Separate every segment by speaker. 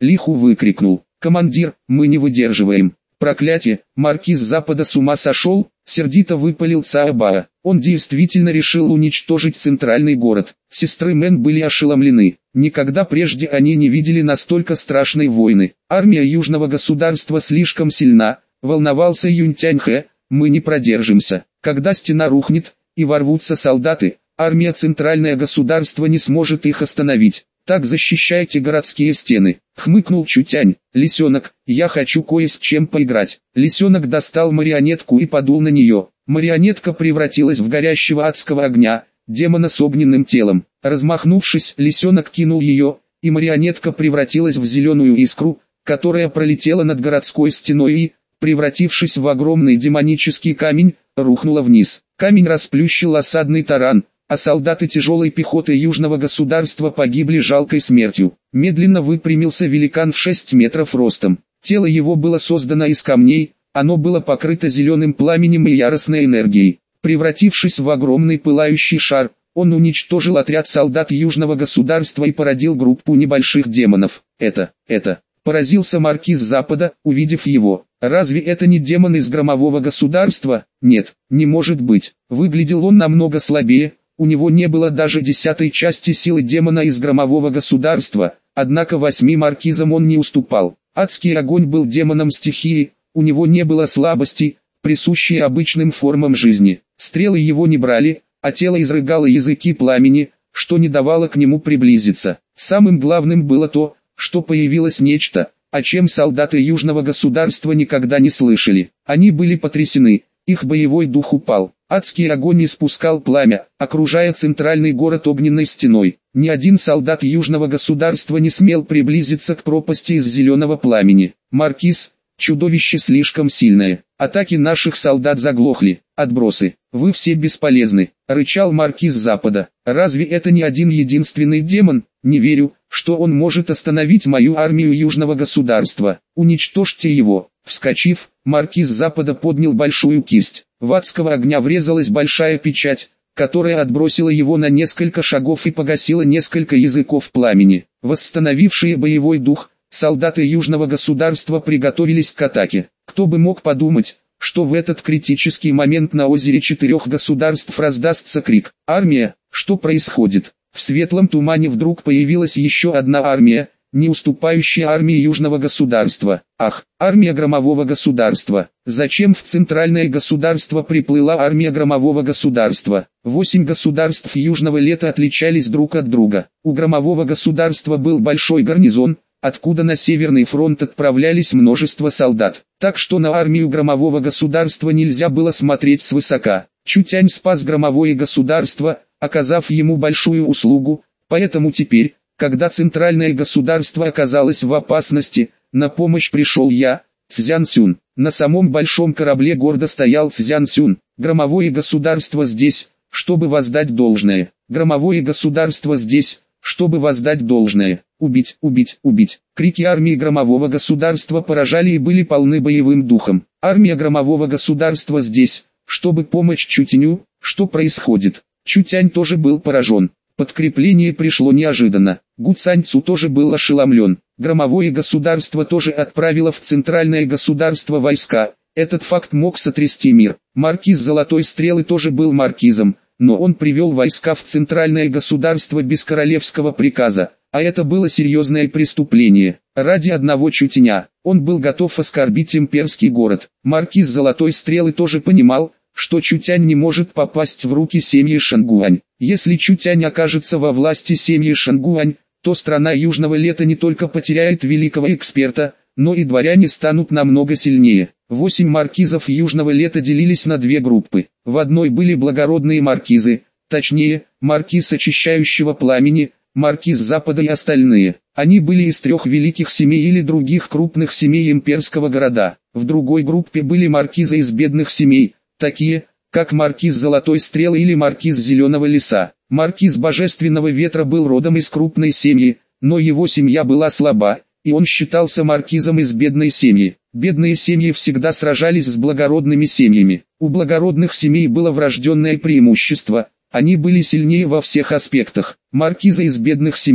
Speaker 1: Лиху выкрикнул: «Командир, мы не выдерживаем!» «Проклятие, маркиз Запада с ума сошел!» — сердито выпалил Цаабара. Он действительно решил уничтожить центральный город. Сестры Мэн были ошеломлены. Никогда прежде они не видели настолько страшной войны. Армия Южного государства слишком сильна, волновался Юнь-Тянь-Хэ. Мы не продержимся. Когда стена рухнет и ворвутся солдаты, армия центральное государство не сможет их остановить. Так защищайте городские стены. Хмыкнул Чутянь. Лисенок, я хочу кое с чем поиграть. Лисенок достал марионетку и подул на нее. Марионетка превратилась в горящего адского огня, демона с огненным телом. Размахнувшись, лисенок кинул ее, и марионетка превратилась в зеленую искру, которая пролетела над городской стеной и, превратившись в огромный демонический камень, рухнула вниз. Камень расплющил осадный таран, а солдаты тяжелой пехоты Южного государства погибли жалкой смертью. Медленно выпрямился великан в 6 метров ростом. Тело его было создано из камней, оно было покрыто зеленым пламенем и яростной энергией. Превратившись в огромный пылающий шар, он уничтожил отряд солдат Южного государства и породил группу небольших демонов. Это, поразился маркиз Запада, увидев его. Разве это не демон из громового государства? Нет, не может быть. Выглядел он намного слабее. У него не было даже 10-й части силы демона из громового государства, однако 8 маркизам он не уступал. Адский огонь был демоном стихии, у него не было слабостей, присущей обычным формам жизни. Стрелы его не брали, а тело изрыгало языки пламени, что не давало к нему приблизиться. Самым главным было то, что появилось нечто, о чем солдаты Южного государства никогда не слышали. Они были потрясены, их боевой дух упал. Адский огонь испускал пламя, окружая центральный город огненной стеной. Ни один солдат Южного государства не смел приблизиться к пропасти из зеленого пламени. «Маркиз, чудовище слишком сильное. Атаки наших солдат заглохли. Отбросы, вы все бесполезны», — рычал маркиз Запада. «Разве это не один единственный демон? Не верю, что он может остановить мою армию Южного государства. Уничтожьте его». Вскочив, маркиз Запада поднял большую кисть. В адского огня врезалась большая печать, которая отбросила его на несколько шагов и погасила несколько языков пламени. Восстановившие боевой дух, солдаты Южного государства приготовились к атаке. Кто бы мог подумать, что в этот критический момент на озере 4 государств раздастся крик: «Армия, что происходит?» В светлом тумане вдруг появилась еще одна армия, не уступающая армии Южного государства. Ах, армия громового государства! Зачем в центральное государство приплыла армия громового государства? 8 государств Южного лета отличались друг от друга. У громового государства был большой гарнизон, откуда на Северный фронт отправлялись множество солдат. Так что на армию громового государства нельзя было смотреть свысока. Чутянь спас громовое государство, оказав ему большую услугу, поэтому теперь, когда центральное государство оказалось в опасности, на помощь пришел я, Цзянсюн. На самом большом корабле гордо стоял Цзянсюн. Громовое государство здесь, чтобы воздать должное. Громовое государство здесь, чтобы воздать должное. Убить, убить, убить. Крики армии громового государства поражали и были полны боевым духом. Армия громового государства здесь, чтобы помочь Чутяню. Что происходит? Чутянь тоже был поражен. Подкрепление пришло неожиданно. Гу Цаньцу тоже был ошеломлен. Громовое государство тоже отправило в центральное государство войска. Этот факт мог сотрясти мир. Маркиз Золотой Стрелы тоже был маркизом, но он привел войска в центральное государство без королевского приказа, а это было серьезное преступление. Ради одного Чутяня, он был готов оскорбить имперский город. Маркиз Золотой Стрелы тоже понимал, что Чутянь не может попасть в руки семьи Шангуань. Если Чутянь окажется во власти семьи Шангуань, то страна Южного Лета не только потеряет великого эксперта, но и дворяне станут намного сильнее. 8 маркизов Южного Лета делились на 2 группы. В одной были благородные маркизы, точнее, маркиз очищающего пламени, маркиз Запада и остальные. Они были из 3 великих семей или других крупных семей имперского города. В другой группе были маркизы из бедных семей, такие, как маркиз Золотой Стрелы или маркиз Зеленого Леса. Маркиз Божественного Ветра был родом из крупной семьи, но его семья была слаба, и он считался маркизом из бедной семьи. Бедные семьи всегда сражались с благородными семьями. У благородных семей было врожденное преимущество, они были сильнее во всех аспектах. Маркизы из бедных семей,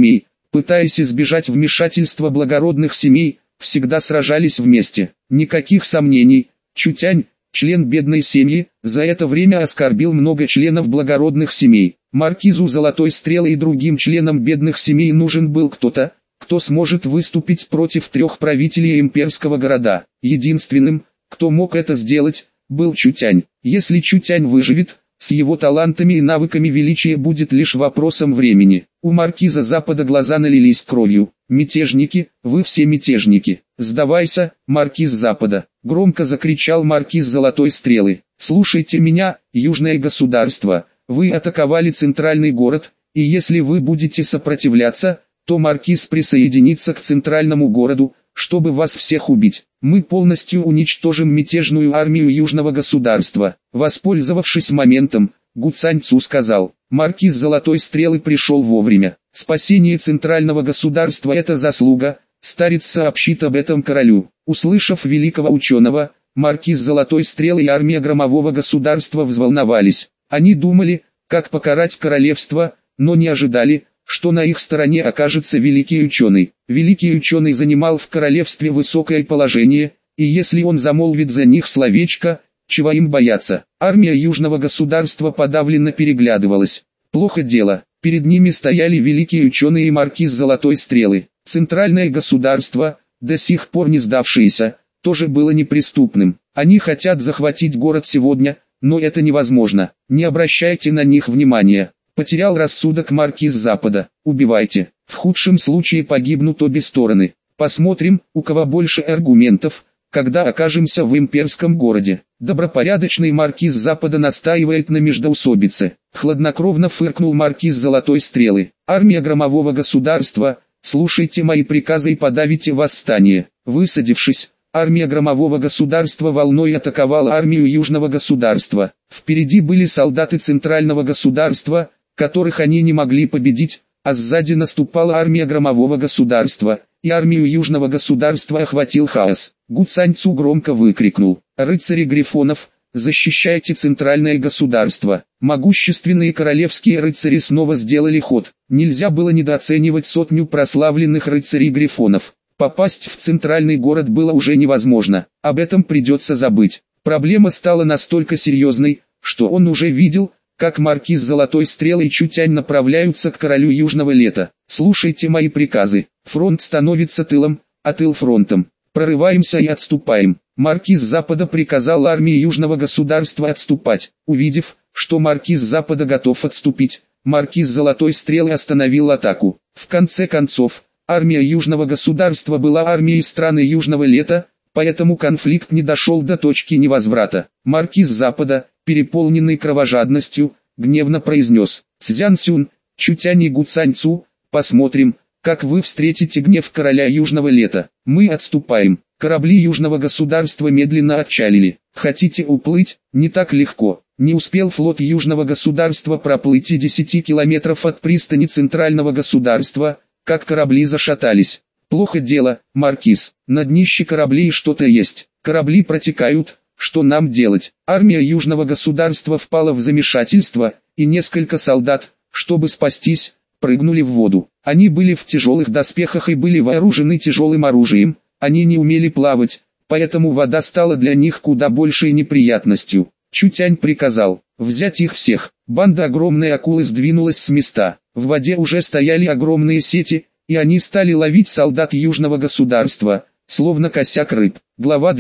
Speaker 1: пытаясь избежать вмешательства благородных семей, всегда сражались вместе. Никаких сомнений, Чутянь, член бедной семьи, за это время оскорбил много членов благородных семей. Маркизу Золотой Стрелы и другим членам бедных семей нужен был кто-то, кто сможет выступить против 3 правителей имперского города. Единственным, кто мог это сделать, был Чутянь. Если Чутянь выживет, с его талантами и навыками величие будет лишь вопросом времени. У маркиза Запада глаза налились кровью. «Мятежники, вы все мятежники! Сдавайся, маркиз Запада!» Громко закричал маркиз Золотой Стрелы. «Слушайте меня, южное государство, вы атаковали центральный город, и если вы будете сопротивляться, то маркиз присоединится к центральному городу, чтобы вас всех убить. Мы полностью уничтожим мятежную армию южного государства». Воспользовавшись моментом, Гу Цаньцу сказал: «Маркиз Золотой Стрелы пришел вовремя. Спасение центрального государства – это заслуга, старец сообщит об этом королю». Услышав великого ученого, маркиз Золотой Стрелы и армия громового государства взволновались. Они думали, как покарать королевство, но не ожидали, что на их стороне окажется великий ученый. Великий ученый занимал в королевстве высокое положение, и если он замолвит за них словечко, чего им бояться? Армия южного государства подавленно переглядывалась. Плохо дело, перед ними стояли великие ученые и маркиз Золотой Стрелы. Центральное государство, до сих пор не сдавшееся, тоже было неприступным. Они хотят захватить город сегодня, но это невозможно. Не обращайте на них внимания. Потерял рассудок маркиз Запада. Убивайте. В худшем случае погибнут обе стороны. Посмотрим, у кого больше аргументов, когда окажемся в имперском городе. Добропорядочный маркиз Запада настаивает на междоусобице. Хладнокровно фыркнул маркиз Золотой Стрелы. Армия громового государства, слушайте мои приказы и подавите восстание. Высадившись, армия громового государства волной атаковала армию южного государства. Впереди были солдаты центрального государства, которых они не могли победить, а сзади наступала армия громового государства, и армию южного государства охватил хаос. Гу Цаньцу громко выкрикнул: «Рыцари Грифонов, защищайте центральное государство!» Могущественные королевские рыцари снова сделали ход. Нельзя было недооценивать сотню прославленных рыцарей Грифонов. Попасть в центральный город было уже невозможно, об этом придется забыть. Проблема стала настолько серьезной, что он уже видел, как маркиз Золотой Стрелы и Чутянь направляются к королю Южного Лета. «Слушайте мои приказы. Фронт становится тылом, а тыл фронтом. Прорываемся и отступаем». Маркиз Запада приказал армии Южного государства отступать. Увидев, что маркиз Запада готов отступить, маркиз Золотой Стрелы остановил атаку. В конце концов, армия Южного государства была армией страны Южного Лета, поэтому конфликт не дошел до точки невозврата. Маркиз Запада, переполненный кровожадностью, гневно произнес: «Цзянсюн, Чутянь и Гу Цаньцу, посмотрим, как вы встретите гнев короля Южного Лета. Мы отступаем». Корабли Южного государства медленно отчалили. «Хотите уплыть? Не так легко». Не успел флот Южного государства проплыть и 10 километров от пристани центрального государства, как корабли зашатались. «Плохо дело, маркиз, на днище кораблей что-то есть. Корабли протекают, что нам делать?» Армия Южного государства впала в замешательство, и несколько солдат, чтобы спастись, прыгнули в воду. Они были в тяжелых доспехах и были вооружены тяжелым оружием. Они не умели плавать, поэтому вода стала для них куда большей неприятностью. Чутянь приказал взять их всех. Банда огромной акулы сдвинулась с места. В воде уже стояли огромные сети, и они стали ловить солдат Южного государства, словно косяк рыб. Глава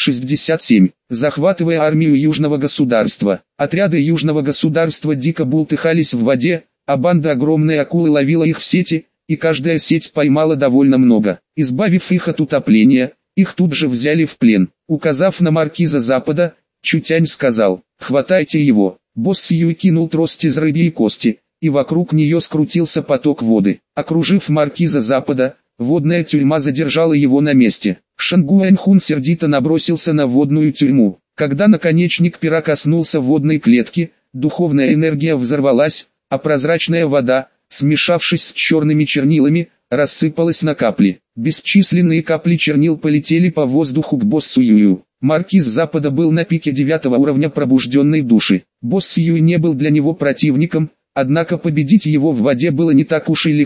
Speaker 1: 267. Захватывая армию Южного государства, отряды Южного государства дико бултыхались в воде, а банда огромной акулы ловила их в сети, и каждая сеть поймала довольно много. Избавив их от утопления, их тут же взяли в плен. Указав на маркиза Запада, Чутянь сказал: «Хватайте его». Босс Сьюй кинул трость из рыбьей кости, и вокруг нее скрутился поток воды. Окружив маркиза Запада, водная тюрьма задержала его на месте. Шангуэнхун сердито набросился на водную тюрьму. Когда наконечник пера коснулся водной клетки, духовная энергия взорвалась, а прозрачная вода, смешавшись с черными чернилами, рассыпалась на капли. Бесчисленные капли чернил полетели по воздуху к боссу Юю. Маркиз Запада был на пике 9 уровня пробужденной души. Босс Юй не был для него противником, однако победить его в воде было не так уж и легко.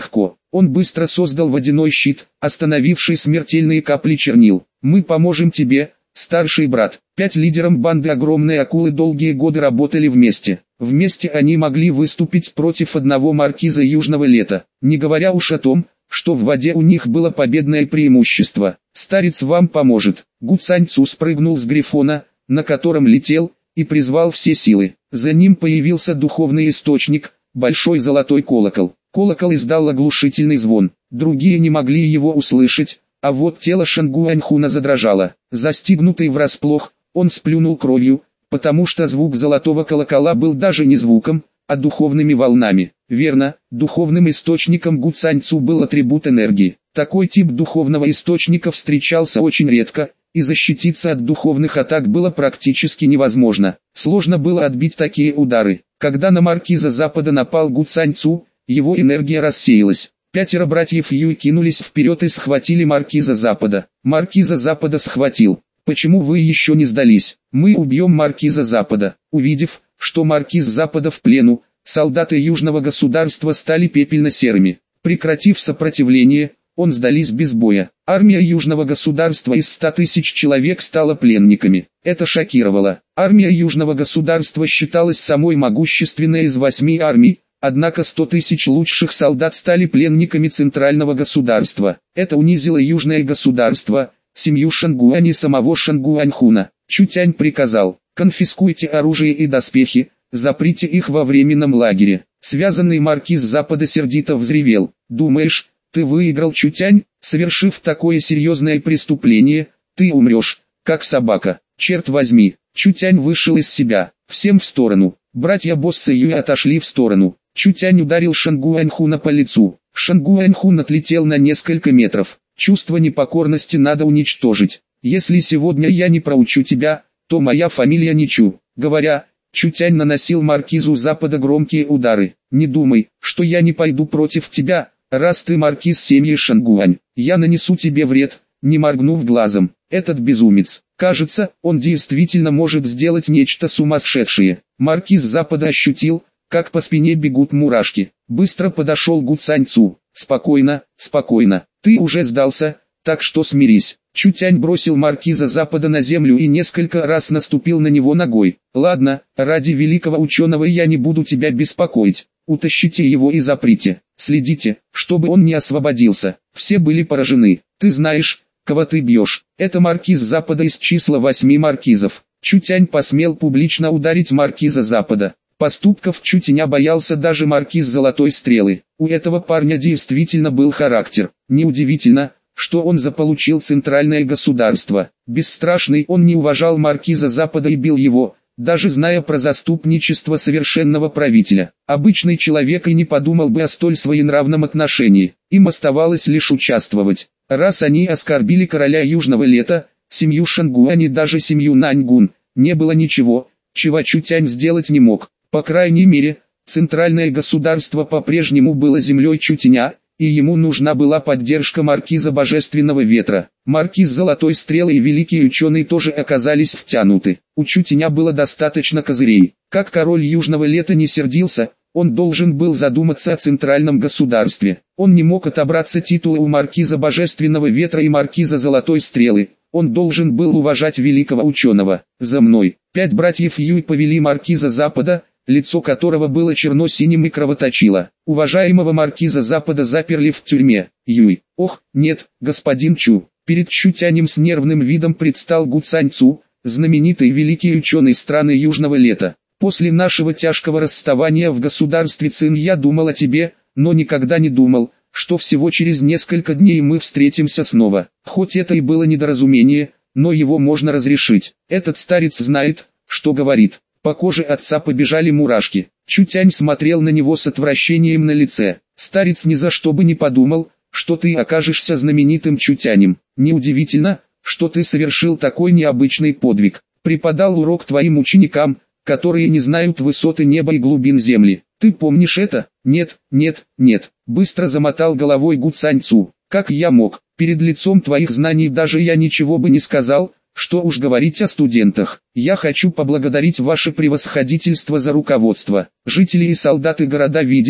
Speaker 1: Он быстро создал водяной щит, остановивший смертельные капли чернил. «Мы поможем тебе, старший брат». 5 лидерам банды огромной акулы долгие годы работали вместе. Вместе они могли выступить против одного маркиза Южного Лета, не говоря уж о том, что в воде у них было победное преимущество. «Старец вам поможет». Гу Цаньцу спрыгнул с грифона, на котором летел, и призвал все силы. За ним появился духовный источник, большой золотой колокол. Колокол издал оглушительный звон, другие не могли его услышать, а вот тело Шангуаньхуна задрожало. Застигнутый врасплох, он сплюнул кровью, потому что звук золотого колокола был даже не звуком, а духовными волнами. Верно, духовным источником Гу Цаньцу был атрибут энергии. Такой тип духовного источника встречался очень редко, и защититься от духовных атак было практически невозможно. Сложно было отбить такие удары. Когда на маркиза Запада напал Гу Цаньцу, его энергия рассеялась. 5 братьев Юй кинулись вперед и схватили маркиза Запада. Маркиза Запада схватил. «Почему вы еще не сдались? Мы убьем маркиза Запада». Увидев, что маркиз Запада в плену, солдаты Южного государства стали пепельно-серыми. Прекратив сопротивление, он сдались без боя. Армия Южного государства из 100 тысяч человек стала пленниками. Это шокировало. Армия Южного государства считалась самой могущественной из 8 армий, однако 100 тысяч лучших солдат стали пленниками центрального государства. Это унизило Южное государство, семью Шангуань и самого Шангуаньхуна. Чутянь приказал: конфискуйте оружие и доспехи, заприте их во временном лагере. Связанный маркиз Запада сердито взревел: «Думаешь, ты выиграл, Чутянь? Совершив такое серьезное преступление, ты умрешь, как собака. Черт возьми!» Чутянь вышел из себя. «Всем в сторону!» Братья Босса Юй отошли в сторону. Чутянь ударил Шангуаньхуна по лицу. Шангуаньхун отлетел на несколько метров. «Чувство непокорности надо уничтожить. Если сегодня я не проучу тебя, то моя фамилия не Чу». Говоря, Чутянь наносил маркизу Запада громкие удары. «Не думай, что я не пойду против тебя, раз ты маркиз семьи Шангуань. Я нанесу тебе вред», не моргнув глазом. Этот безумец. Кажется, он действительно может сделать нечто сумасшедшее. Маркиз Запада ощутил, как по спине бегут мурашки. Быстро подошел Гу Цаньцу. «Спокойно, спокойно. Ты уже сдался, так что смирись». Чутянь бросил маркиза Запада на землю и несколько раз наступил на него ногой. «Ладно, ради великого ученого я не буду тебя беспокоить. Утащите его и заприте. Следите, чтобы он не освободился». Все были поражены. «Ты знаешь, кого ты бьешь? Это маркиз Запада из числа 8 маркизов». Чутянь посмел публично ударить маркиза Запада. Поступков Чутяня боялся даже маркиз Золотой Стрелы. У этого парня действительно был характер. Неудивительно, что он заполучил центральное государство. Бесстрашный, он не уважал маркиза Запада и бил его, даже зная про заступничество совершенного правителя. Обычный человек и не подумал бы о столь своенравном отношении. Им оставалось лишь участвовать. Раз они оскорбили короля Южного Лета, семью Шангуань и даже семью Наньгун, не было ничего, чего Чутянь сделать не мог. По крайней мере, центральное государство по-прежнему было землей Чутяня, и ему нужна была поддержка маркиза Божественного Ветра. Маркиз Золотой Стрелы и великий ученый тоже оказались втянуты. У Чутяня было достаточно козырей. Как король Южного Лета не сердился, он должен был задуматься о центральном государстве. Он не мог отобраться титула у маркиза Божественного Ветра и маркиза Золотой Стрелы. Он должен был уважать великого ученого. «За мной!» 5 братьев Юй повели маркиза Запада, лицо которого было черно-синим и кровоточило. Уважаемого маркиза Запада заперли в тюрьме. Юй: «Ох, нет, господин Чу». Перед Чутянем с нервным видом предстал Гу Цаньцу, знаменитый великий ученый страны Южного Лета. «После нашего тяжкого расставания в государстве Цин я думал о тебе, но никогда не думал, что всего через несколько дней мы встретимся снова. Хоть это и было недоразумение, но его можно разрешить. Этот старец знает, что говорит». По коже отца побежали мурашки. Чутянь смотрел на него с отвращением на лице. «Старец ни за что бы не подумал, что ты окажешься знаменитым Чутянем. Неудивительно, что ты совершил такой необычный подвиг. Преподал урок твоим ученикам, которые не знают высоты неба и глубин земли. Ты помнишь это?» «Нет, нет, нет», — быстро замотал головой Гу Цаньцу. «Как я мог? Перед лицом твоих знаний даже я ничего бы не сказал. Что уж говорить о студентах. Я хочу поблагодарить ваше превосходительство за руководство. Жители и солдаты города видели,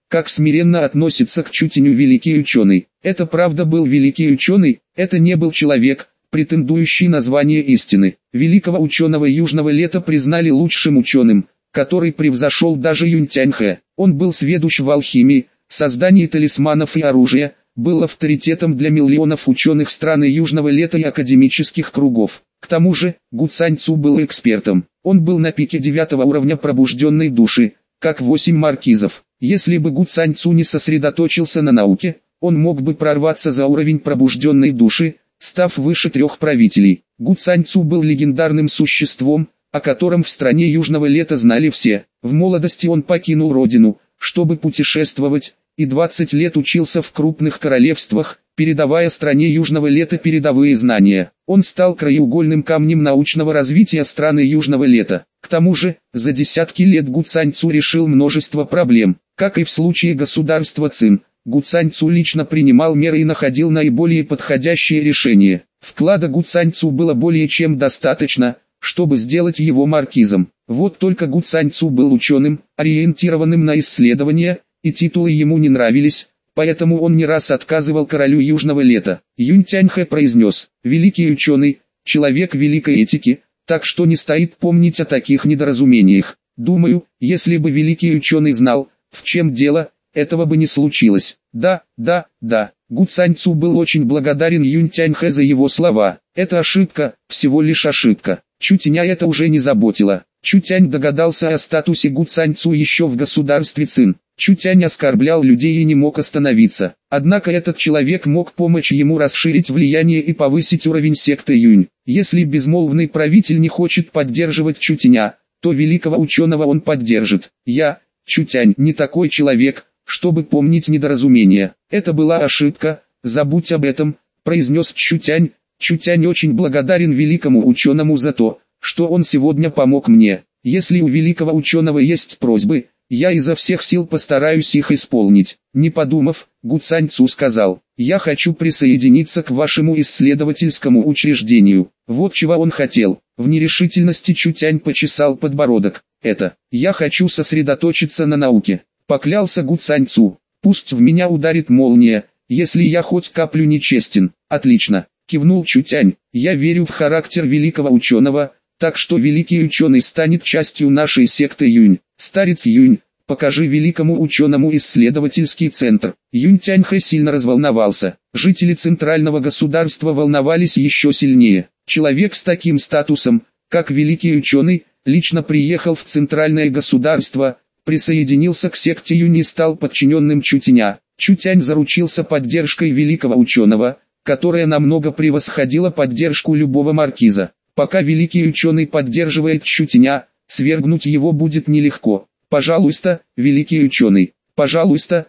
Speaker 1: как смиренно относится к Чутеню великий ученый. Это правда был великий ученый, это не был человек, претендующий на звание истины. Великого ученого Южного Лета признали лучшим ученым, который превзошел даже Юнь-Тянь-Хэ. Он был сведущ в алхимии, создании талисманов и оружия, был авторитетом для миллионов ученых страны Южного Лета и академических кругов. К тому же, Гу Цаньцу был экспертом. Он был на пике 9-го уровня пробужденной души, как 8 маркизов. Если бы Гу Цаньцу не сосредоточился на науке, он мог бы прорваться за уровень пробужденной души, став выше 3 правителей. Гу Цаньцу был легендарным существом, о котором в стране Южного Лета знали все. В молодости он покинул родину, чтобы путешествовать, и 20 лет учился в крупных королевствах, передавая стране Южного Лета передовые знания. Он стал краеугольным камнем научного развития страны Южного Лета. К тому же, за десятки лет Гу Цаньцу решил множество проблем. Как и в случае государства Цин, Гу Цаньцу лично принимал меры и находил наиболее подходящие решения. Вклада Гу Цаньцу было более чем достаточно, чтобы сделать его маркизом. Вот только Гу Цаньцу был ученым, ориентированным на исследования, и титулы ему не нравились, поэтому он не раз отказывал королю Южного Лета. Юнь-Тянь-Хэ произнес: «Великий ученый, человек великой этики, так что не стоит помнить о таких недоразумениях. Думаю, если бы великий ученый знал, в чем дело, этого бы не случилось». Да. Гу Цаньцу был очень благодарен Юнь-Тянь-Хэ за его слова. Это ошибка, всего лишь ошибка. Чутеня это уже не заботило. Чутянь догадался о статусе Гу Цаньцу еще в государстве Цин. Чутянь оскорблял людей и не мог остановиться. Однако этот человек мог помочь ему расширить влияние и повысить уровень секты Юнь. Если безмолвный правитель не хочет поддерживать Чутеня, то великого ученого он поддержит. Я, Чутянь, не такой человек, чтобы помнить недоразумения. Это была ошибка, забудь об этом, произнес Чутянь. Чутянь очень благодарен великому ученому за то, что он сегодня помог мне. Если у великого ученого есть просьбы, я изо всех сил постараюсь их исполнить. Не подумав, Гу Цаньцу сказал: «Я хочу присоединиться к вашему исследовательскому учреждению». Вот чего он хотел. В нерешительности Чутянь почесал подбородок. Я хочу сосредоточиться на науке. Поклялся Гу Цаньцу. Пусть в меня ударит молния, если я хоть каплю нечестен. Отлично, кивнул Чутянь. Я верю в характер великого ученого, так что великий ученый станет частью нашей секты Юнь. Старец Юнь, покажи великому ученому исследовательский центр. Юнь-Тянь-Хэ сильно разволновался. Жители центрального государства волновались еще сильнее. Человек с таким статусом, как великий ученый, лично приехал в центральное государство, присоединился к секте Юнь и стал подчиненным Чутеня. Чутянь заручился поддержкой великого ученого, которая намного превосходила поддержку любого маркиза. Пока великий ученый поддерживает Чутеня, свергнуть его будет нелегко. Пожалуйста, великий ученый, пожалуйста.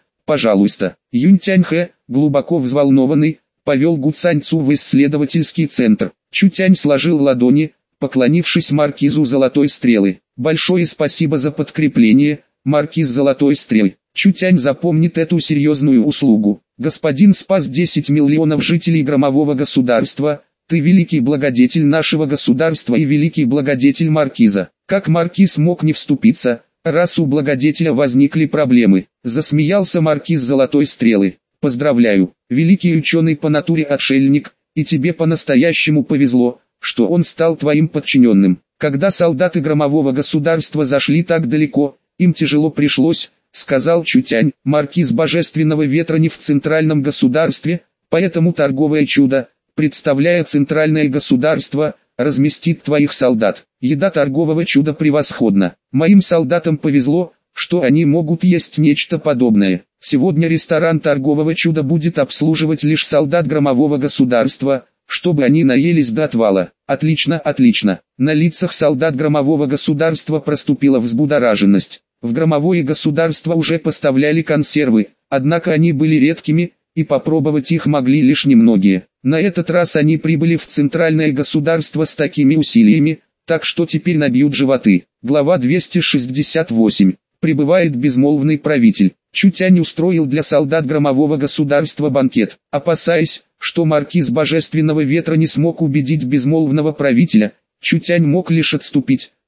Speaker 1: Юнь-Тянь-Хэ, глубоко взволнованный, повел Гу Цаньцу в исследовательский центр. Чутянь сложил ладони, поклонившись маркизу Золотой Стрелы. Большое спасибо за подкрепление, маркиз Золотой Стрелы. Чутянь запомнит эту серьезную услугу. Господин спас 10 миллионов жителей громового государства. Ты великий благодетель нашего государства и великий благодетель маркиза. Как маркиз мог не вступиться, раз у благодетеля возникли проблемы? Засмеялся маркиз Золотой Стрелы. Поздравляю, великий ученый по натуре отшельник, и тебе по-настоящему повезло, что он стал твоим подчиненным. Когда солдаты громового государства зашли так далеко, им тяжело пришлось, сказал Чутянь. Маркиз Божественного Ветра не в центральном государстве, поэтому торговое чудо, представляя центральное государство, разместит твоих солдат. Еда торгового чуда превосходна. Моим солдатам повезло, что они могут есть нечто подобное. Сегодня ресторан торгового чуда будет обслуживать лишь солдат громового государства, чтобы они наелись до отвала. Отлично. На лицах солдат громового государства проступила взбудораженность. В громовое государство уже поставляли консервы, однако они были редкими, и попробовать их могли лишь немногие. На этот раз они прибыли в центральное государство с такими усилиями, так что теперь набьют животы. Глава 268. Прибывает безмолвный правитель. Чутянь устроил для солдат громового государства банкет. Опасаясь, что маркиз Божественного Ветра не смог убедить безмолвного правителя, Чутянь мог лишь отступить,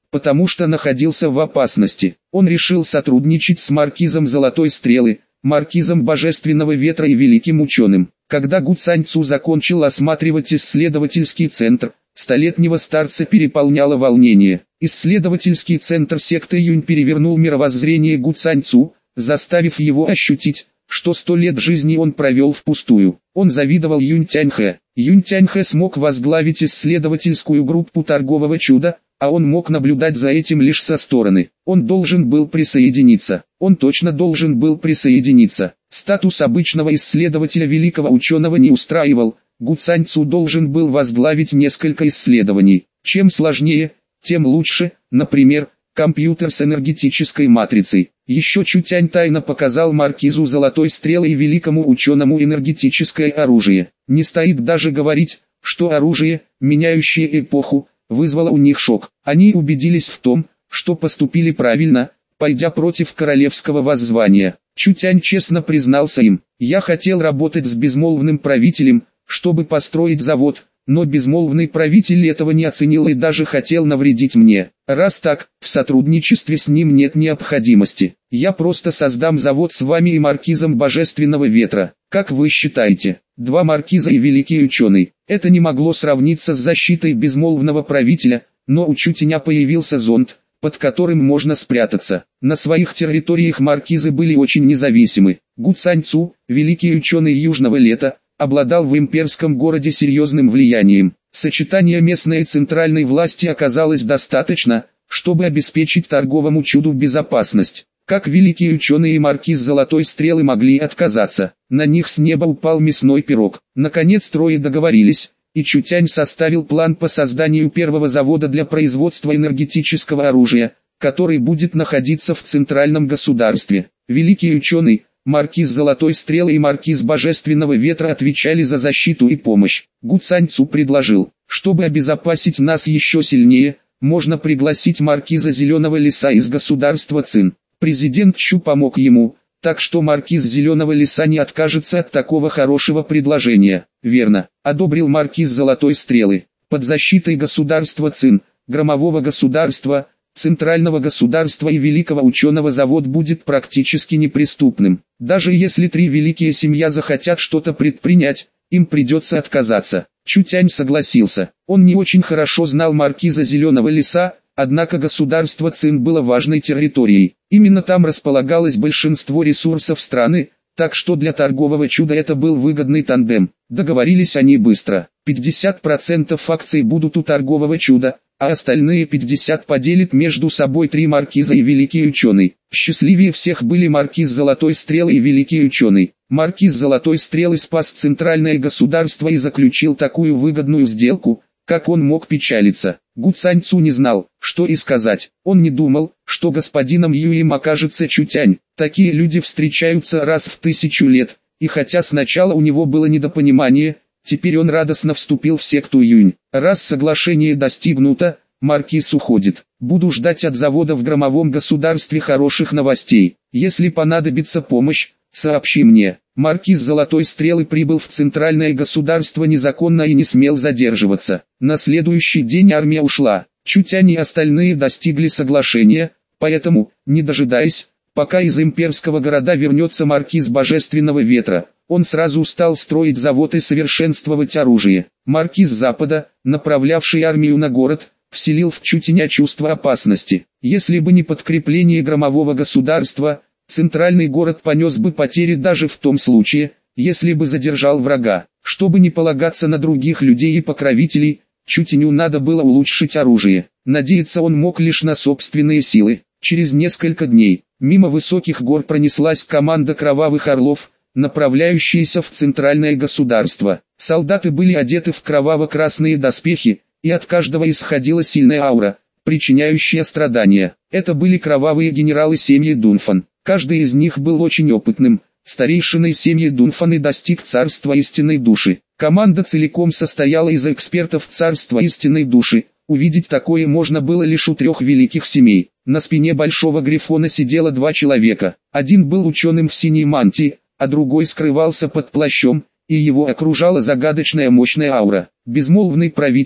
Speaker 1: потому что находился в опасности. Он решил сотрудничать с маркизом Золотой Стрелы, маркизом Божественного Ветра и великим ученым. Когда Гу Цаньцу закончил осматривать исследовательский центр, столетнего старца переполняло волнение. Исследовательский центр секты Юнь перевернул мировоззрение Гу Цаньцу, заставив его ощутить, что 100 лет жизни он провел впустую. Он завидовал Юнь Тяньхэ. Юнь Тяньхэ смог возглавить исследовательскую группу торгового чуда, а он мог наблюдать за этим лишь со стороны. Он должен был присоединиться. Он точно должен был присоединиться. Статус обычного исследователя великого ученого не устраивал. Гу Цаньцу должен был возглавить несколько исследований. Чем сложнее, тем лучше, например, компьютер с энергетической матрицей. Еще Чутянь тайно показал маркизу Золотой Стрелы и великому ученому энергетическое оружие. Не стоит даже говорить, что оружие, меняющее эпоху, вызвало у них шок. Они убедились в том, что поступили правильно, пойдя против королевского воззвания. Чутянь честно признался им: «Я хотел работать с безмолвным правителем, чтобы построить завод, но безмолвный правитель этого не оценил и даже хотел навредить мне. Раз так, в сотрудничестве с ним нет необходимости. Я просто создам завод с вами и маркизом Божественного Ветра. Как вы считаете, два маркиза и великий ученый, это не могло сравниться с защитой безмолвного правителя, но у Чутяня появился зонд, под которым можно спрятаться. На своих территориях маркизы были очень независимы. Гу Цаньцу, великий ученый Южного Лета, обладал в имперском городе серьезным влиянием. Сочетание местной и центральной власти оказалось достаточно, чтобы обеспечить торговому чуду безопасность. Как великий ученый и маркиз Золотой Стрелы могли отказаться? На них с неба упал мясной пирог. Наконец трое договорились, и Чутянь составил план по созданию первого завода для производства энергетического оружия, который будет находиться в центральном государстве. Великий ученый, маркиз Золотой Стрелы и маркиз Божественного Ветра отвечали за защиту и помощь. Гу Цаньцу предложил: чтобы обезопасить нас еще сильнее, можно пригласить маркиза Зеленого Леса из государства Цин. Президент Чу помог ему, так что маркиз Зеленого Леса не откажется от такого хорошего предложения. Верно, одобрил маркиз Золотой Стрелы. Под защитой государства Цин, громового государства, центрального государства и великого ученого завод будет практически неприступным. Даже если три великие семья захотят что-то предпринять, им придется отказаться. Чутянь согласился. Он не очень хорошо знал маркиза Зеленого Леса, однако государство Цин было важной территорией. Именно там располагалось большинство ресурсов страны, так что для торгового чуда это был выгодный тандем. Договорились они быстро. 50% акций будут у торгового чуда, а остальные 50% поделит между собой три маркиза и великий ученый. Счастливее всех были маркиз Золотой Стрелы и великий ученый. Маркиз Золотой Стрелы спас центральное государство и заключил такую выгодную сделку, как он мог печалиться. Гу Цаньцу не знал, что и сказать. Он не думал, что господином Юем окажется Чутянь. Такие люди встречаются раз в 1000 лет, и хотя сначала у него было недопонимание, теперь он радостно вступил в секту Юнь. Раз соглашение достигнуто, маркиз уходит. Буду ждать от завода в громовом государстве хороших новостей. Если понадобится помощь, сообщи мне. Маркиз Золотой Стрелы прибыл в центральное государство незаконно и не смел задерживаться. На следующий день армия ушла. Чутянь и остальные достигли соглашения, поэтому, не дожидаясь, пока из имперского города вернется маркиз Божественного Ветра, он сразу стал строить завод и совершенствовать оружие. Маркиз Запада, направлявший армию на город, вселил в Чутяня чувство опасности. Если бы не подкрепление громового государства, центральный город понес бы потери даже в том случае, если бы задержал врага. Чтобы не полагаться на других людей и покровителей, Чутяню надо было улучшить оружие. Надеяться он мог лишь на собственные силы. Через несколько дней, мимо высоких гор пронеслась команда кровавых орлов, направляющаяся в центральное государство. Солдаты были одеты в кроваво-красные доспехи, и от каждого исходила сильная аура, причиняющая страдания. Это были кровавые генералы семьи Дунфан. Каждый из них был очень опытным. Старейшиной семьи Дунфан и достиг царства истинной души. Команда целиком состояла из экспертов царства истинной души. Увидеть такое можно было лишь у трех великих семей. На спине большого грифона сидело два человека. Один был ученым в синей мантии, а другой скрывался под плащом, и его окружала загадочная мощная аура. Безмолвный правитель,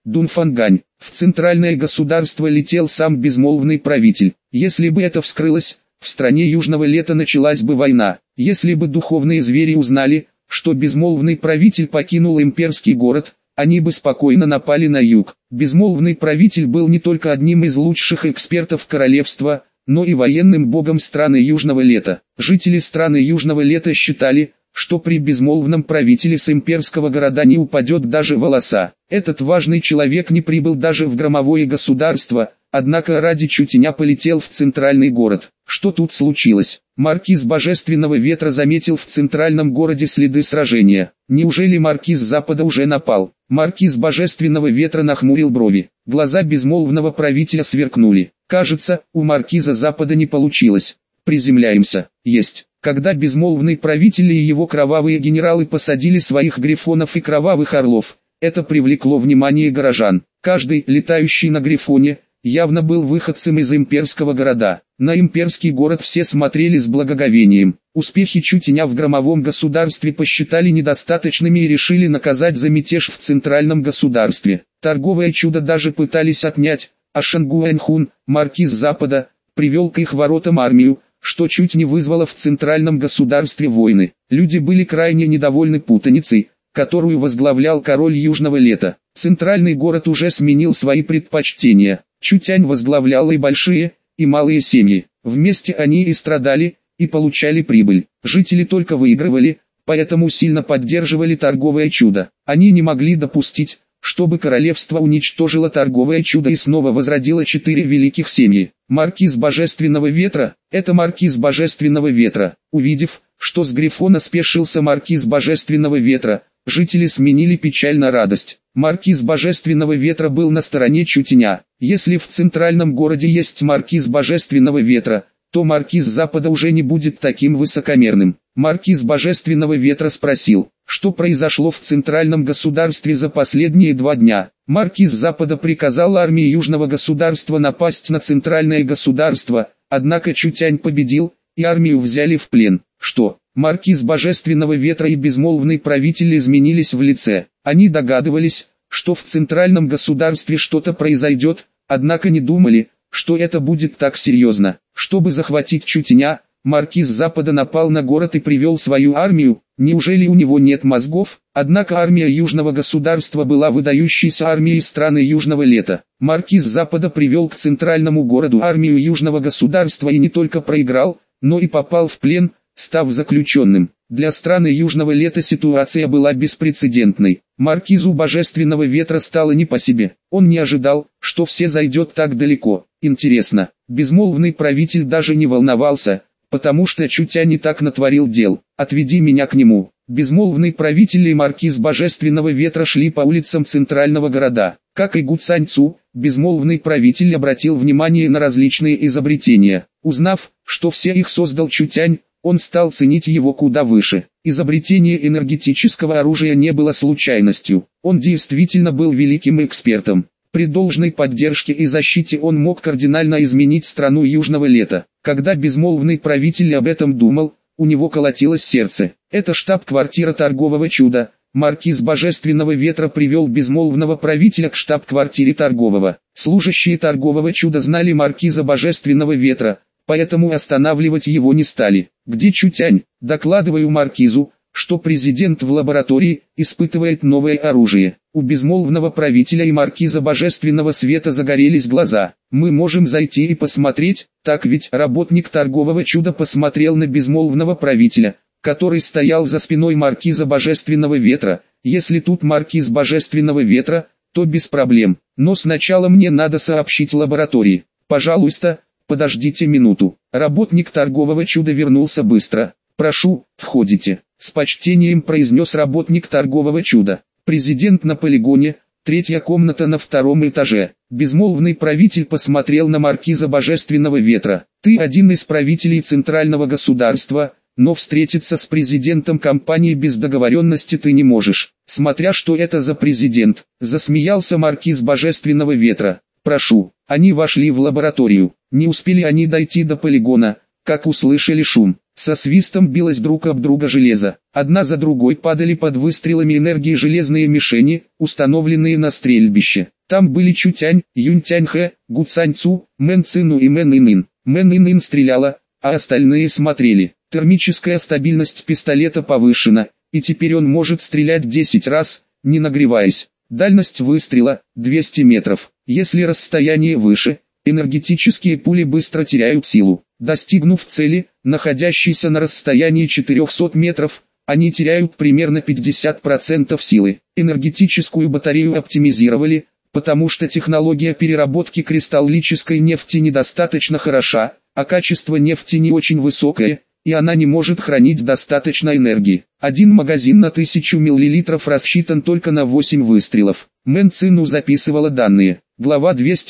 Speaker 1: Дунфангань. В центральное государство летел сам безмолвный правитель. Если бы это вскрылось, в стране Южного Лета началась бы война. Если бы духовные звери узнали, что безмолвный правитель покинул имперский город, они бы спокойно напали на юг. Безмолвный правитель был не только одним из лучших экспертов королевства, но и военным богом страны Южного Лета. Жители страны Южного Лета считали, что при безмолвном правителе с имперского города не упадет даже волоса. Этот важный человек не прибыл даже в громовое государство, однако ради чутья полетел в центральный город. Что тут случилось? Маркиз Божественного Ветра заметил в центральном городе следы сражения. Неужели маркиз Запада уже напал? Маркиз Божественного Ветра нахмурил брови. Глаза безмолвного правителя сверкнули. Кажется, у маркиза Запада не получилось. Приземляемся. Есть. Когда безмолвный правитель и его кровавые генералы посадили своих грифонов и кровавых орлов, это привлекло внимание горожан. Каждый, летающий на грифоне, явно был выходцем из имперского города. На имперский город все смотрели с благоговением. Успехи чутья в громовом государстве посчитали недостаточными и решили наказать за мятеж в центральном государстве. Торговое чудо даже пытались отнять, а Шангуэнхун, маркиз Запада, привел к их воротам армию, что чуть не вызвало в центральном государстве войны. Люди были крайне недовольны путаницей, которую возглавлял король Южного Лета. Центральный город уже сменил свои предпочтения. Чутянь возглавлял и большие, и малые семьи. Вместе они и страдали, и получали прибыль. Жители только выигрывали, поэтому сильно поддерживали торговое чудо. Они не могли допустить, чтобы королевство уничтожило торговое чудо и снова возродило 4 великих семьи. Маркиз Божественного Ветра, это маркиз Божественного Ветра. Увидев, что с грифона спешился маркиз Божественного Ветра, жители сменили печаль на радость. Маркиз Божественного Ветра был на стороне чутья. Если в центральном городе есть маркиз Божественного Ветра, то маркиз Запада уже не будет таким высокомерным. Маркиз Божественного Ветра спросил, что произошло в центральном государстве за последние 2 дня. Маркиз Запада приказал армии Южного государства напасть на центральное государство, однако Чутянь победил, и армию взяли в плен. Что? Маркиз Божественного Ветра и безмолвный правитель изменились в лице. Они догадывались, что в центральном государстве что-то произойдет, однако не думали, что это будет так серьезно. Чтобы захватить Чутья, маркиз Запада напал на город и привел свою армию. Неужели у него нет мозгов? Однако армия Южного государства была выдающейся армией страны Южного Лета. Маркиз Запада привел к центральному городу армию Южного государства и не только проиграл, но и попал в плен, став заключенным. Для страны Южного Лета ситуация была беспрецедентной. Маркизу Божественного Ветра стало не по себе. Он не ожидал, что все зайдет так далеко. Интересно, безмолвный правитель даже не волновался, потому что Чутя не так натворил дел. Отведи меня к нему. Безмолвный правитель и маркиз Божественного Ветра шли по улицам центрального города. Как и Гуцаньцу, безмолвный правитель обратил внимание на различные изобретения. Узнав, что все их создал Чутянь, он стал ценить его куда выше. Изобретение энергетического оружия не было случайностью. Он действительно был великим экспертом. При должной поддержке и защите он мог кардинально изменить страну Южного Лета. Когда безмолвный правитель об этом думал, у него колотилось сердце. Это штаб-квартира торгового чуда. Маркиз Божественного Ветра привел безмолвного правителя к штаб-квартире торгового. Служащие торгового чуда знали маркиза Божественного Ветра, поэтому останавливать его не стали. «Где Чутянь?» «Докладываю маркизу, что президент в лаборатории испытывает новое оружие». У безмолвного правителя и маркиза Божественного Света загорелись глаза. «Мы можем зайти и посмотреть?» Так ведь работник торгового чуда посмотрел на безмолвного правителя, который стоял за спиной маркиза Божественного Ветра. «Если тут маркиз Божественного Ветра, то без проблем. Но сначала мне надо сообщить лаборатории». «Пожалуйста, подождите минуту». Работник торгового чуда вернулся быстро. «Прошу, входите», — с почтением произнес работник торгового чуда. «Президент на полигоне, 3-я комната на 2-м этаже». Безмолвный правитель посмотрел на маркиза Божественного Ветра. «Ты один из правителей центрального государства, но встретиться с президентом компании без договоренности ты не можешь. Смотря что это за президент», — засмеялся маркиз Божественного Ветра. «Прошу». Они вошли в лабораторию. Не успели они дойти до полигона, как услышали шум. Со свистом билось друг об друга железо. Одна за другой падали под выстрелами энергии железные мишени, установленные на стрельбище. Там были Чутянь, Юньтяньхэ, Гуцаньцу, Мэн Цину и Мэн Инын. Мэн Инын стреляла, а остальные смотрели. Термическая стабильность пистолета повышена, и теперь он может стрелять 10 раз, не нагреваясь. Дальность выстрела – 200 метров. Если расстояние выше, энергетические пули быстро теряют силу. Достигнув цели, находящейся на расстоянии 400 метров, они теряют примерно 50% силы. Энергетическую батарею оптимизировали, потому что технология переработки кристаллической нефти недостаточно хороша, а качество нефти не очень высокое, и она не может хранить достаточно энергии. Один магазин на 1000 мл рассчитан только на 8 выстрелов. Мэн Цину записывала данные. Глава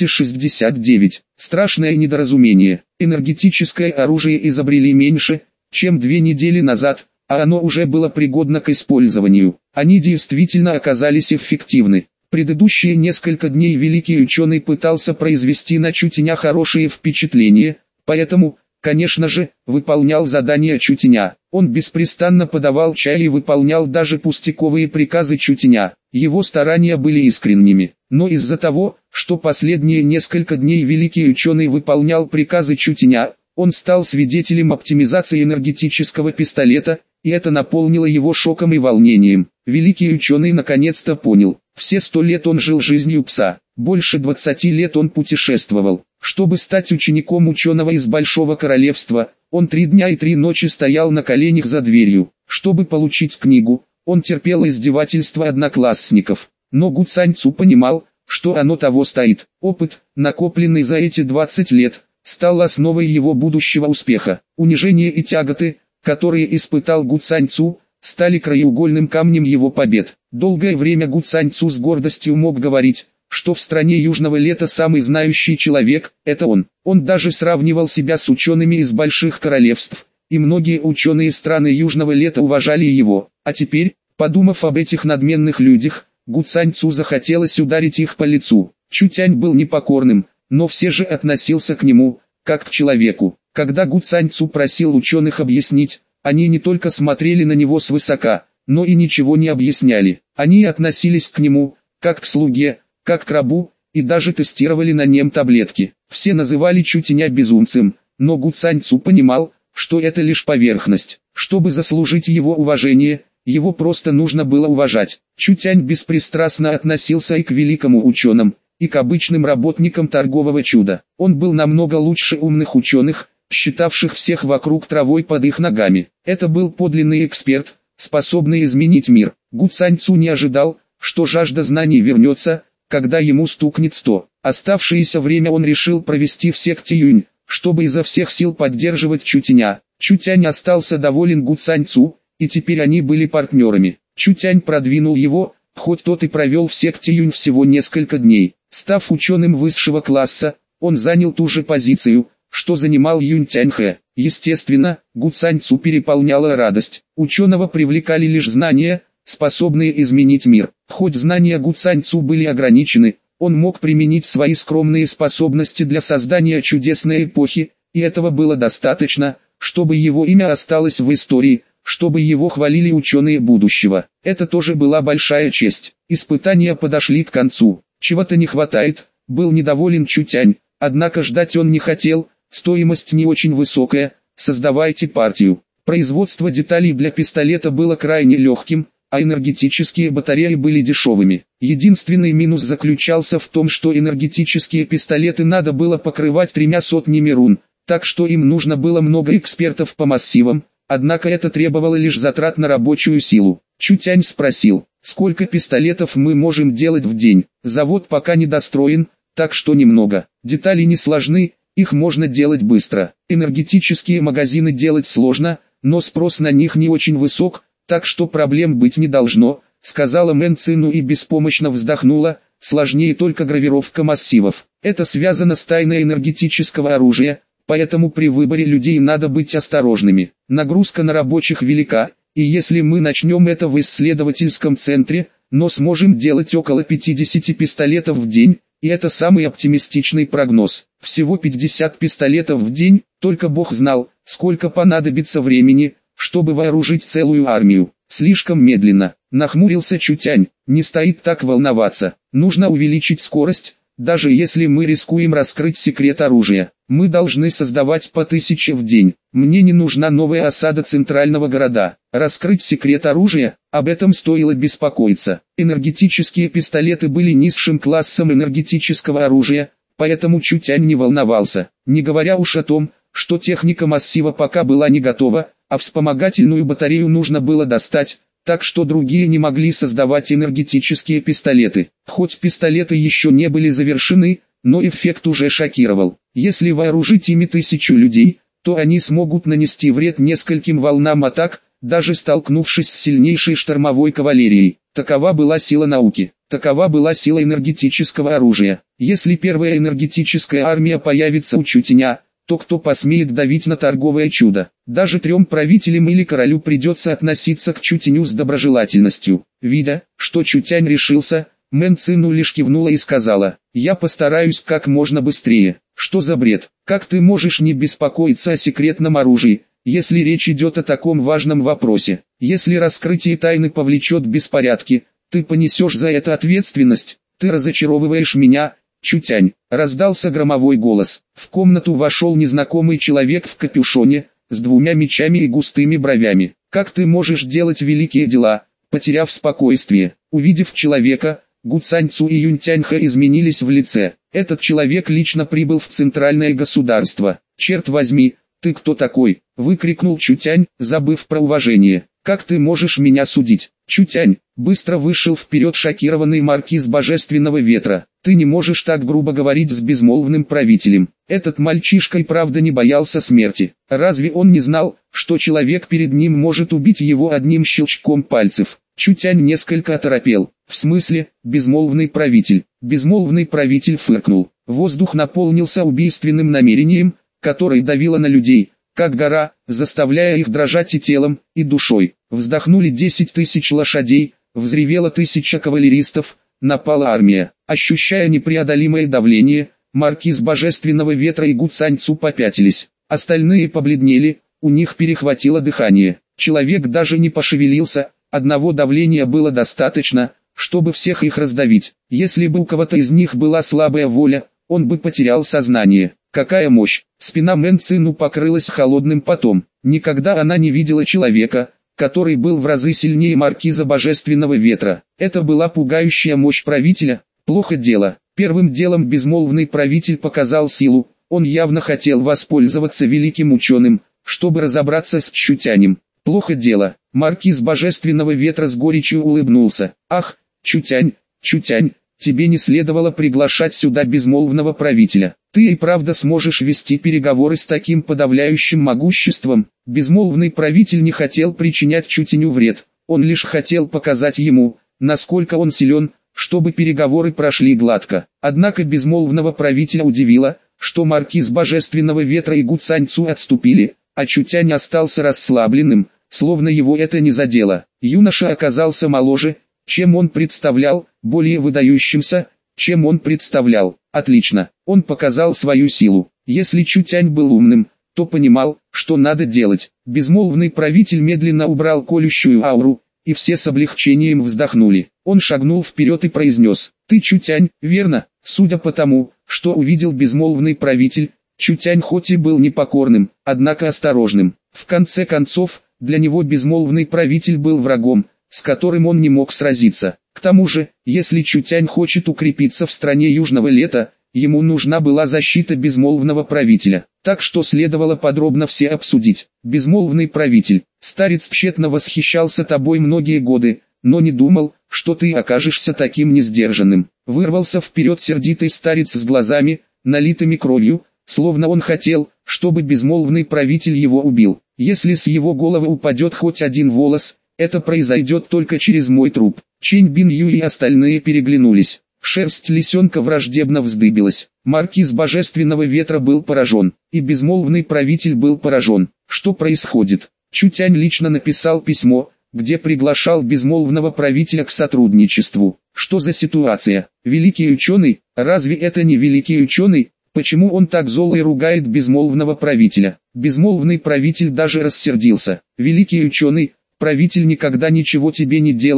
Speaker 1: 269. Страшное недоразумение. Энергетическое оружие изобрели меньше, чем 2 недели назад, а оно уже было пригодно к использованию. Они действительно оказались эффективны. Предыдущие несколько дней великий ученый пытался произвести на Чутяня хорошее впечатление, поэтому, конечно же, выполнял задания Чутяня. Он беспрестанно подавал чай и выполнял даже пустяковые приказы Чутяня. Его старания были искренними. Но из-за того, что последние несколько дней великий ученый выполнял приказы Чутяня, он стал свидетелем оптимизации энергетического пистолета, и это наполнило его шоком и волнением. Великий ученый наконец-то понял. Все 100 лет он жил жизнью пса. Больше 20 лет он путешествовал. Чтобы стать учеником ученого из Большого Королевства, он 3 дня и 3 ночи стоял на коленях за дверью. Чтобы получить книгу, он терпел издевательства одноклассников. Но Гуцаньцу понимал, что оно того стоит. Опыт, накопленный за эти 20 лет, стал основой его будущего успеха. Унижение и тяготы, которые испытал Гуцаньцу, стали краеугольным камнем его побед. Долгое время Гуцаньцу с гордостью мог говорить, что в стране Южного Лета самый знающий человек – это он. Он даже сравнивал себя с учеными из Больших Королевств, и многие ученые страны Южного Лета уважали его. А теперь, подумав об этих надменных людях, Гуцаньцу захотелось ударить их по лицу. Чутянь был непокорным, но все же относился к нему, как к человеку. Когда Гуцаньцу просил ученых объяснить, они не только смотрели на него свысока, но и ничего не объясняли. Они относились к нему, как к слуге, как к рабу, и даже тестировали на нем таблетки. Все называли Чутяня безумцем, но Гуцаньцу понимал, что это лишь поверхность. Чтобы заслужить его уважение, его просто нужно было уважать. Чутянь беспристрастно относился и к великому ученым, и к обычным работникам торгового чуда. Он был намного лучше умных ученых, считавших всех вокруг травой под их ногами. Это был подлинный эксперт, способный изменить мир. Гуцаньцу не ожидал, что жажда знаний вернется, когда ему стукнет 100. Оставшееся время он решил провести в секте Юнь, чтобы изо всех сил поддерживать Чутяня. Чутянь остался доволен Гуцаньцу, и теперь они были партнерами. Чутянь продвинул его, хоть тот и провел в секте Юнь всего несколько дней. Став ученым высшего класса, он занял ту же позицию, что занимал Юньтяньхэ. Естественно, Гуцаньцу переполняла радость. Ученого привлекали лишь знания, способные изменить мир. Хоть знания Гуцаньцу были ограничены, он мог применить свои скромные способности для создания чудесной эпохи, и этого было достаточно, чтобы его имя осталось в истории, чтобы его хвалили ученые будущего. Это тоже была большая честь. Испытания подошли к концу. Чего-то не хватает, был недоволен Чутянь, однако ждать он не хотел, стоимость не очень высокая, создавайте партию. Производство деталей для пистолета было крайне легким, а энергетические батареи были дешевыми. Единственный минус заключался в том, что энергетические пистолеты надо было покрывать 300 рун, так что им нужно было много экспертов по массивам, однако это требовало лишь затрат на рабочую силу. Чутянь спросил, сколько пистолетов мы можем делать в день. Завод пока не достроен, так что немного. Детали не сложны, их можно делать быстро. Энергетические магазины делать сложно, но спрос на них не очень высок, так что проблем быть не должно, сказала Мэн Цину и беспомощно вздохнула, сложнее только гравировка массивов. Это связано с тайной энергетического оружия, поэтому при выборе людей надо быть осторожными. Нагрузка на рабочих велика, и если мы начнем это в исследовательском центре, но сможем делать около 50 пистолетов в день, и это самый оптимистичный прогноз. Всего 50 пистолетов в день, только Бог знал, сколько понадобится времени, чтобы вооружить целую армию. Слишком медленно. Нахмурился Чутянь. Не стоит так волноваться. Нужно увеличить скорость, даже если мы рискуем раскрыть секрет оружия. Мы должны создавать по 1000 в день. Мне не нужна новая осада центрального города. Раскрыть секрет оружия, об этом стоило беспокоиться. Энергетические пистолеты были низшим классом энергетического оружия, поэтому Чутянь не волновался. Не говоря уж о том, что техника массива пока была не готова, а вспомогательную батарею нужно было достать, так что другие не могли создавать энергетические пистолеты. Хоть пистолеты еще не были завершены, но эффект уже шокировал. Если вооружить ими 1000 людей, то они смогут нанести вред нескольким волнам атак, даже столкнувшись с сильнейшей штормовой кавалерией. Такова была сила науки. Такова была сила энергетического оружия. Если первая энергетическая армия появится у Чутяня, то кто посмеет давить на торговое чудо? Даже 3 правителям или королю придется относиться к Чутяню с доброжелательностью. Видя, что Чутянь решился, Мэн Цину лишь кивнула и сказала: «Я постараюсь как можно быстрее». «Что за бред? Как ты можешь не беспокоиться о секретном оружии, если речь идет о таком важном вопросе? Если раскрытие тайны повлечет беспорядки, ты понесешь за это ответственность. Ты разочаровываешь меня, Чутянь». Раздался громовой голос. В комнату вошел незнакомый человек в капюшоне, с 2 мечами и густыми бровями. «Как ты можешь делать великие дела, потеряв спокойствие?» Увидев человека, Гу Цаньцу и Юнь Тяньха изменились в лице. Этот человек лично прибыл в центральное государство. «Черт возьми, ты кто такой?» — выкрикнул Чутянь, забыв про уважение. «Как ты можешь меня судить?» «Чутянь!» — быстро вышел вперед шокированный маркиз Божественного Ветра. «Ты не можешь так грубо говорить с безмолвным правителем. Этот мальчишка и правда не боялся смерти. Разве он не знал, что человек перед ним может убить его одним щелчком пальцев?» Чутянь несколько оторопел. «В смысле, безмолвный правитель?» Безмолвный правитель фыркнул. Воздух наполнился убийственным намерением, которое давило на людей, как гора, заставляя их дрожать и телом, и душой. Вздохнули 10 000 лошадей, взревело 1000 кавалеристов, напала армия. Ощущая непреодолимое давление, маркиз Божественного Ветра и Гу Цаньцу попятились. Остальные побледнели, у них перехватило дыхание. Человек даже не пошевелился, одного давления было достаточно, чтобы всех их раздавить. Если бы у кого-то из них была слабая воля, он бы потерял сознание. Какая мощь! Спина Мэн Цину покрылась холодным потом. Никогда она не видела человека, который был в разы сильнее маркиза Божественного Ветра. Это была пугающая мощь правителя. Плохо дело. Первым делом безмолвный правитель показал силу. Он явно хотел воспользоваться великим ученым, чтобы разобраться с Чутянем. Плохо дело. Маркиз Божественного Ветра с горечью улыбнулся. «Ах, Чутянь, Чутянь, тебе не следовало приглашать сюда безмолвного правителя. Ты и правда сможешь вести переговоры с таким подавляющим могуществом?» Безмолвный правитель не хотел причинять Чутяню вред. Он лишь хотел показать ему, насколько он силен, чтобы переговоры прошли гладко. Однако безмолвного правителя удивило, что маркиз Божественного Ветра и Гу Цаньцу отступили, а Чутянь остался расслабленным, словно его это не задело. Юноша оказался моложе, чем он представлял, более выдающимся, чем он представлял. Отлично, он показал свою силу. Если Чутянь был умным, то понимал, что надо делать. Безмолвный правитель медленно убрал колющую ауру, и все с облегчением вздохнули. Он шагнул вперед и произнес: «Ты Чутянь, верно?» Судя по тому, что увидел безмолвный правитель, Чутянь хоть и был непокорным, однако осторожным. В конце концов, для него безмолвный правитель был врагом, с которым он не мог сразиться. К тому же, если Чутянь хочет укрепиться в стране Южного Лета, ему нужна была защита безмолвного правителя. Так что следовало подробно все обсудить. «Безмолвный правитель, старец тщетно восхищался тобой многие годы, но не думал, что ты окажешься таким несдержанным». Вырвался вперед сердитый старец с глазами, налитыми кровью, словно он хотел, чтобы безмолвный правитель его убил. «Если с его головы упадет хоть один волос, это произойдет только через мой труп». Чэнь Бин Ю и остальные переглянулись. Шерсть лисенка враждебно вздыбилась. Маркиз Божественного Ветра был поражен, и безмолвный правитель был поражен. Что происходит? Чутянь лично написал письмо, где приглашал безмолвного правителя к сотрудничеству. Что за ситуация? Великий ученый? Разве это не великий ученый? Почему он так зол и ругает безмолвного правителя? Безмолвный правитель даже рассердился. «Великий ученый, правитель никогда ничего тебе не делал,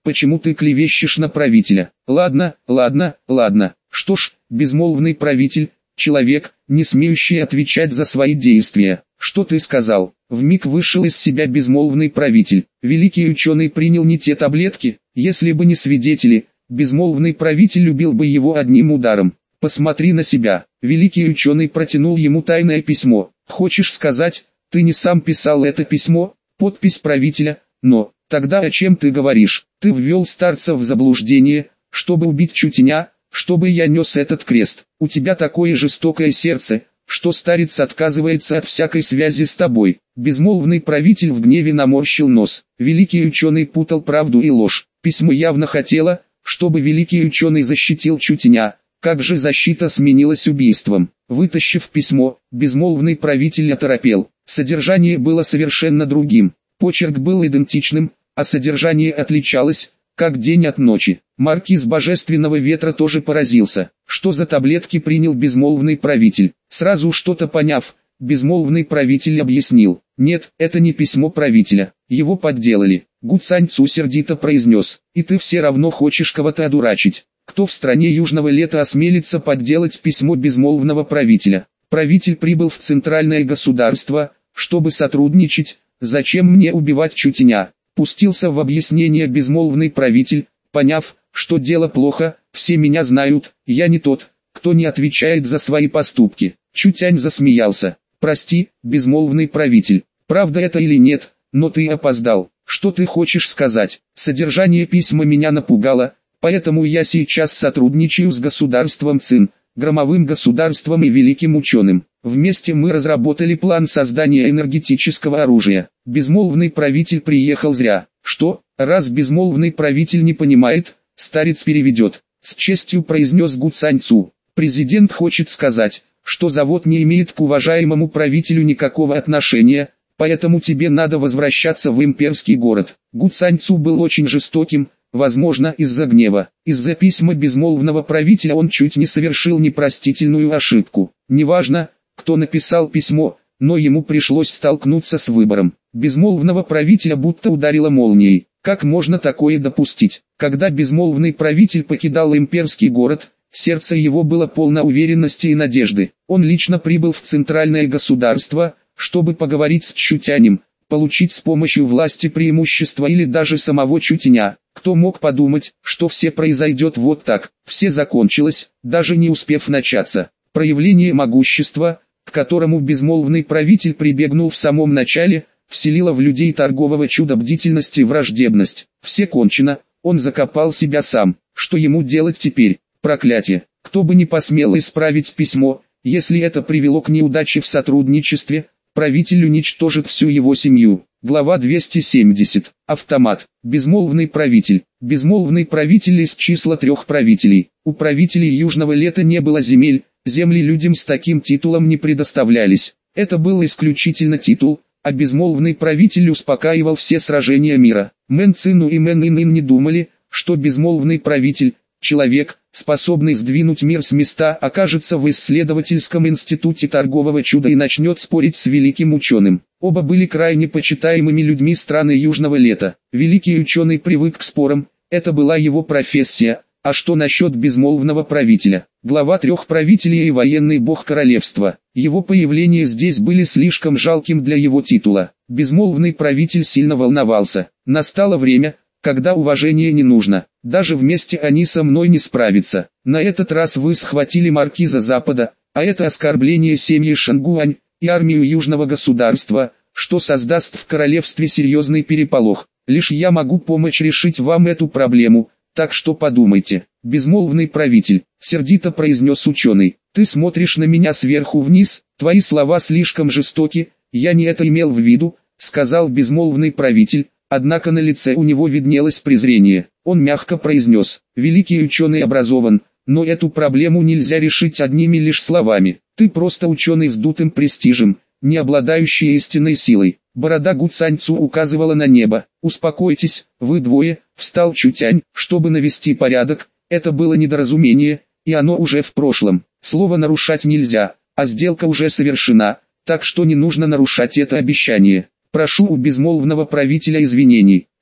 Speaker 1: почему ты клевещешь на правителя? Ладно, ладно, ладно. Что ж, безмолвный правитель, человек, не смеющий отвечать за свои действия. Что ты сказал? Вмиг вышел из себя безмолвный правитель. Великий ученый принял не те таблетки, если бы не свидетели, безмолвный правитель любил бы его одним ударом. Посмотри на себя. Великий ученый протянул ему тайное письмо. Хочешь сказать, ты не сам писал это письмо? Подпись правителя, но, тогда о чем ты говоришь? Ты ввел старца в заблуждение, чтобы убить Чутеня, чтобы я нес этот крест. У тебя такое жестокое сердце, что старец отказывается от всякой связи с тобой. Безмолвный правитель в гневе наморщил нос. Великий ученый путал правду и ложь. Письмо явно хотело, чтобы великий ученый защитил Чутеня. Как же защита сменилась убийством? Вытащив письмо, безмолвный правитель оторопел. Содержание было совершенно другим. Почерк был идентичным, а содержание отличалось, как день от ночи. Маркиз Божественного Ветра тоже поразился. Что за таблетки принял безмолвный правитель? Сразу что-то поняв, безмолвный правитель объяснил. Нет, это не письмо правителя. Его подделали. Гу Цаньцу сердито произнес. И ты все равно хочешь кого-то одурачить. Кто в стране Южного Лета осмелится подделать письмо безмолвного правителя? Правитель прибыл в центральное государство, чтобы сотрудничать. Зачем мне убивать Чутеня? Пустился в объяснение безмолвный правитель, поняв, что дело плохо, все меня знают, я не тот, кто не отвечает за свои поступки. Чутянь засмеялся. Прости, безмолвный правитель, правда это или нет, но ты опоздал. Что ты хочешь сказать? Содержание письма меня напугало, поэтому я сейчас сотрудничаю с государством Цин, громовым государством и великим ученым. Вместе мы разработали план создания энергетического оружия. Безмолвный правитель приехал зря. Что, раз безмолвный правитель не понимает, старец переведет. С честью произнес Гу Цаньцу. Президент хочет сказать, что завод не имеет к уважаемому правителю никакого отношения, поэтому тебе надо возвращаться в имперский город. Гу Цаньцу был очень жестоким, возможно из-за гнева. Из-за письма безмолвного правителя он чуть не совершил непростительную ошибку. Неважно, кто написал письмо, но ему пришлось столкнуться с выбором. Безмолвного правителя будто ударило молнией. Как можно такое допустить? Когда безмолвный правитель покидал имперский город, сердце его было полно уверенности и надежды. Он лично прибыл в центральное государство, чтобы поговорить с Чутянем, получить с помощью власти преимущества или даже самого Чутеня. Кто мог подумать, что все произойдет вот так? Все закончилось, даже не успев начаться. Проявление могущества, к которому безмолвный правитель прибегнул в самом начале, вселило в людей торгового чуда бдительность и враждебность. Все кончено, он закопал себя сам. Что ему делать теперь? Проклятие! Кто бы не посмел исправить письмо, если это привело к неудаче в сотрудничестве, правитель уничтожит всю его семью. Глава 270. Автомат. Безмолвный правитель. Безмолвный правитель из числа 3 правителей. У правителей Южного Лета не было земель, земли людям с таким титулом не предоставлялись. Это был исключительно титул, а безмолвный правитель успокаивал все сражения мира. Мэн Цину и Мэн Ин не думали, что безмолвный правитель, человек, способный сдвинуть мир с места, окажется в исследовательском институте торгового чуда и начнет спорить с великим ученым. Оба были крайне почитаемыми людьми страны Южного Лета. Великий ученый привык к спорам, это была его профессия. А что насчет безмолвного правителя? Глава 3 правителей и военный бог королевства. Его появление здесь были слишком жалким для его титула. Безмолвный правитель сильно волновался. Настало время, когда уважение не нужно. Даже вместе они со мной не справятся. На этот раз вы схватили маркиза Запада, а это оскорбление семьи Шангуань и армию Южного государства, что создаст в королевстве серьезный переполох. Лишь я могу помочь решить вам эту проблему. Так что подумайте, безмолвный правитель, сердито произнес ученый, ты смотришь на меня сверху вниз, твои слова слишком жестоки, я не это имел в виду, сказал безмолвный правитель, однако на лице у него виднелось презрение. Он мягко произнес, великий ученый образован, но эту проблему нельзя решить одними лишь словами, ты просто ученый с дутым престижем, не обладающий истинной силой. Борода Гу Цаньцу указывала на небо. «Успокойтесь, вы двое», — встал Чутянь, чтобы навести порядок. Это было недоразумение, и оно уже в прошлом. Слово нарушать нельзя, а сделка уже совершена, так что не нужно нарушать это обещание. Прошу у безмолвного правителя извинений.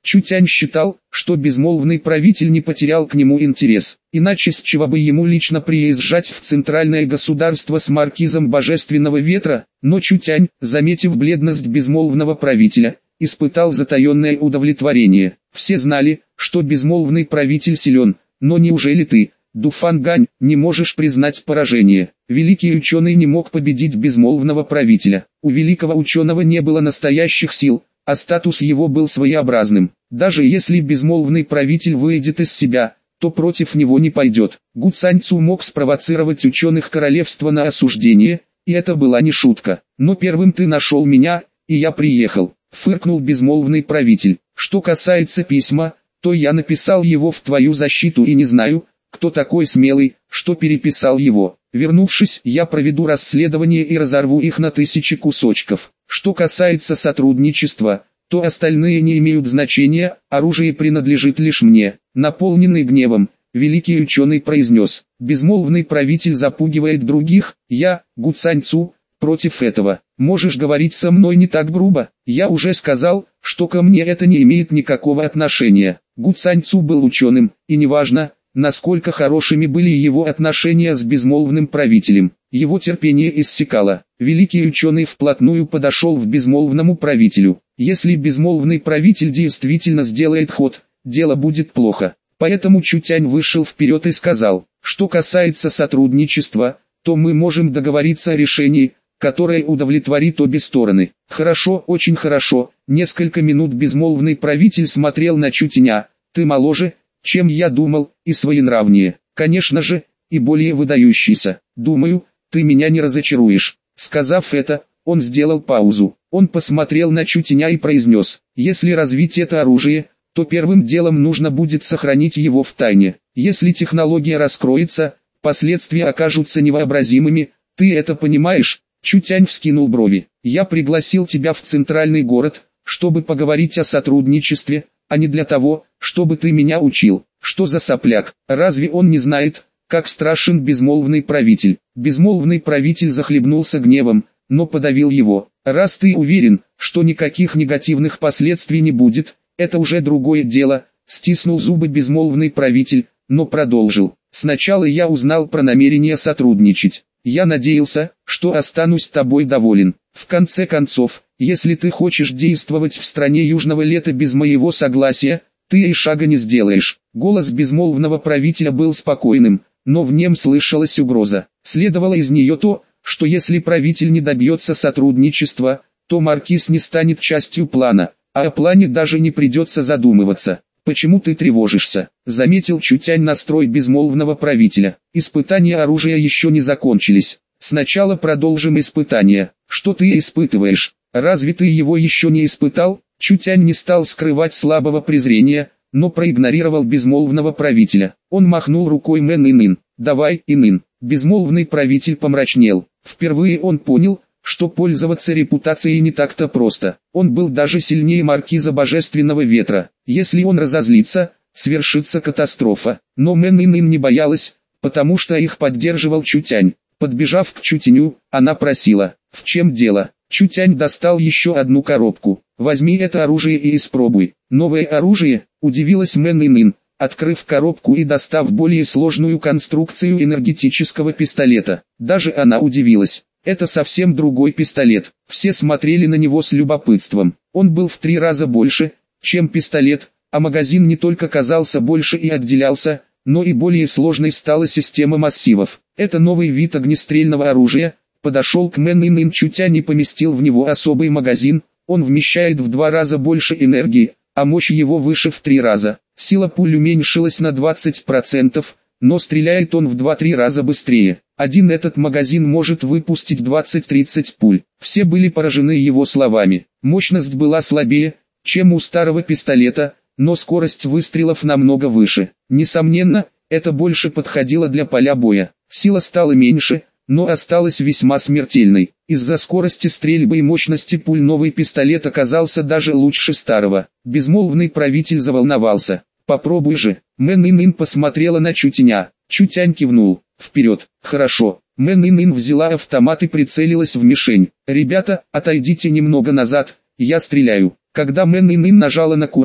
Speaker 1: Чутянь считал, что безмолвный правитель не потерял к нему интерес, иначе с чего бы ему лично приезжать в центральное государство с маркизом Божественного Ветра, но Чутянь, заметив бледность безмолвного правителя, испытал затаенное удовлетворение. Все знали, что безмолвный правитель силен, но неужели ты, Дуфангань, не можешь признать поражение? Великий ученый не мог победить безмолвного правителя. У великого ученого не было настоящих сил, а статус его был своеобразным. Даже если безмолвный правитель выйдет из себя, то против него не пойдет. Гу Цаньцу мог спровоцировать ученых королевства на осуждение, и это была не шутка. Но первым ты нашел меня, и я приехал, фыркнул безмолвный правитель. Что касается письма, то я написал его в твою защиту и не знаю, кто такой смелый, что переписал его. Вернувшись, я проведу расследование и разорву их на 1000 кусочков. Что касается сотрудничества, то остальные не имеют значения, оружие принадлежит лишь мне. Наполненный гневом, великий ученый произнес: безмолвный правитель запугивает других, я, Гу Цаньцу, против этого. Можешь говорить со мной не так грубо, я уже сказал, что ко мне это не имеет никакого отношения. Гу Цаньцу был ученым, и неважно, насколько хорошими были его отношения с безмолвным правителем, его терпение иссякало. Великий ученый вплотную подошел к безмолвному правителю. Если безмолвный правитель действительно сделает ход, дело будет плохо. Поэтому Чутянь вышел вперед и сказал: что касается сотрудничества, то мы можем договориться о решении, которое удовлетворит обе стороны. Хорошо, очень хорошо. Несколько минут безмолвный правитель смотрел на Чутяня. Ты моложе, чем я думал, и своенравнее, конечно же, и более выдающийся. Думаю, ты меня не разочаруешь. Сказав это, он сделал паузу. Он посмотрел на Чутяня и произнес: если развить это оружие, то первым делом нужно будет сохранить его в тайне. Если технология раскроется, последствия окажутся невообразимыми, ты это понимаешь? Чутянь вскинул брови. Я пригласил тебя в центральный город, чтобы поговорить о сотрудничестве, а не для того, чтобы ты меня учил. Что за сопляк? Разве он не знает, как страшен безмолвный правитель? Безмолвный правитель захлебнулся гневом, но подавил его. Раз ты уверен, что никаких негативных последствий не будет, это уже другое дело, стиснул зубы безмолвный правитель, но продолжил. Сначала я узнал про намерение сотрудничать. Я надеялся, что останусь тобой доволен. В конце концов, если ты хочешь действовать в стране Южного Лета без моего согласия, ты и шага не сделаешь. Голос безмолвного правителя был спокойным, но в нем слышалась угроза. Следовало из нее то, что если правитель не добьется сотрудничества, то маркиз не станет частью плана, а о плане даже не придется задумываться. «Почему ты тревожишься?» — заметил Чутянь настрой безмолвного правителя. «Испытания оружия еще не закончились. Сначала продолжим испытания. Что ты испытываешь? Разве ты его еще не испытал?» Чутянь не стал скрывать слабого презрения, но проигнорировал безмолвного правителя. Он махнул рукой Мэн Инын. «Давай, Инын». Безмолвный правитель помрачнел. Впервые он понял, что пользоваться репутацией не так-то просто. Он был даже сильнее маркиза Божественного Ветра. Если он разозлится, свершится катастрофа. Но Мэн Инын не боялась, потому что их поддерживал Чутянь. Подбежав к Чутяню, она просила: «В чем дело?» Чутянь достал еще одну коробку. «Возьми это оружие и испробуй». «Новое оружие?» – удивилась Мэн Инын, открыв коробку и достав более сложную конструкцию энергетического пистолета. Даже она удивилась. Это совсем другой пистолет. Все смотрели на него с любопытством. Он был в 3 раза больше, чем пистолет, а магазин не только казался больше и отделялся, но и более сложной стала система массивов. Это новый вид огнестрельного оружия. Подошел к Мэн Инын Чутянь и поместил в него особый магазин. Он вмещает в 2 раза больше энергии, а мощь его выше в 3 раза. Сила пуль уменьшилась на 20%, но стреляет он в 2-3 раза быстрее. Один этот магазин может выпустить 20-30 пуль. Все были поражены его словами. Мощность была слабее, чем у старого пистолета, но скорость выстрелов намного выше. Несомненно, это больше подходило для поля боя. Сила стала меньше, но осталась весьма смертельной. Из-за скорости стрельбы и мощности пуль новый пистолет оказался даже лучше старого. Безмолвный правитель заволновался. «Попробуй же». Мэн Инын посмотрела на Чутяня. Чутянь кивнул. «Вперед». «Хорошо». Мэн Инын взяла автомат и прицелилась в мишень. «Ребята, отойдите немного назад, я стреляю». Когда Мэн Инын нажала на курок,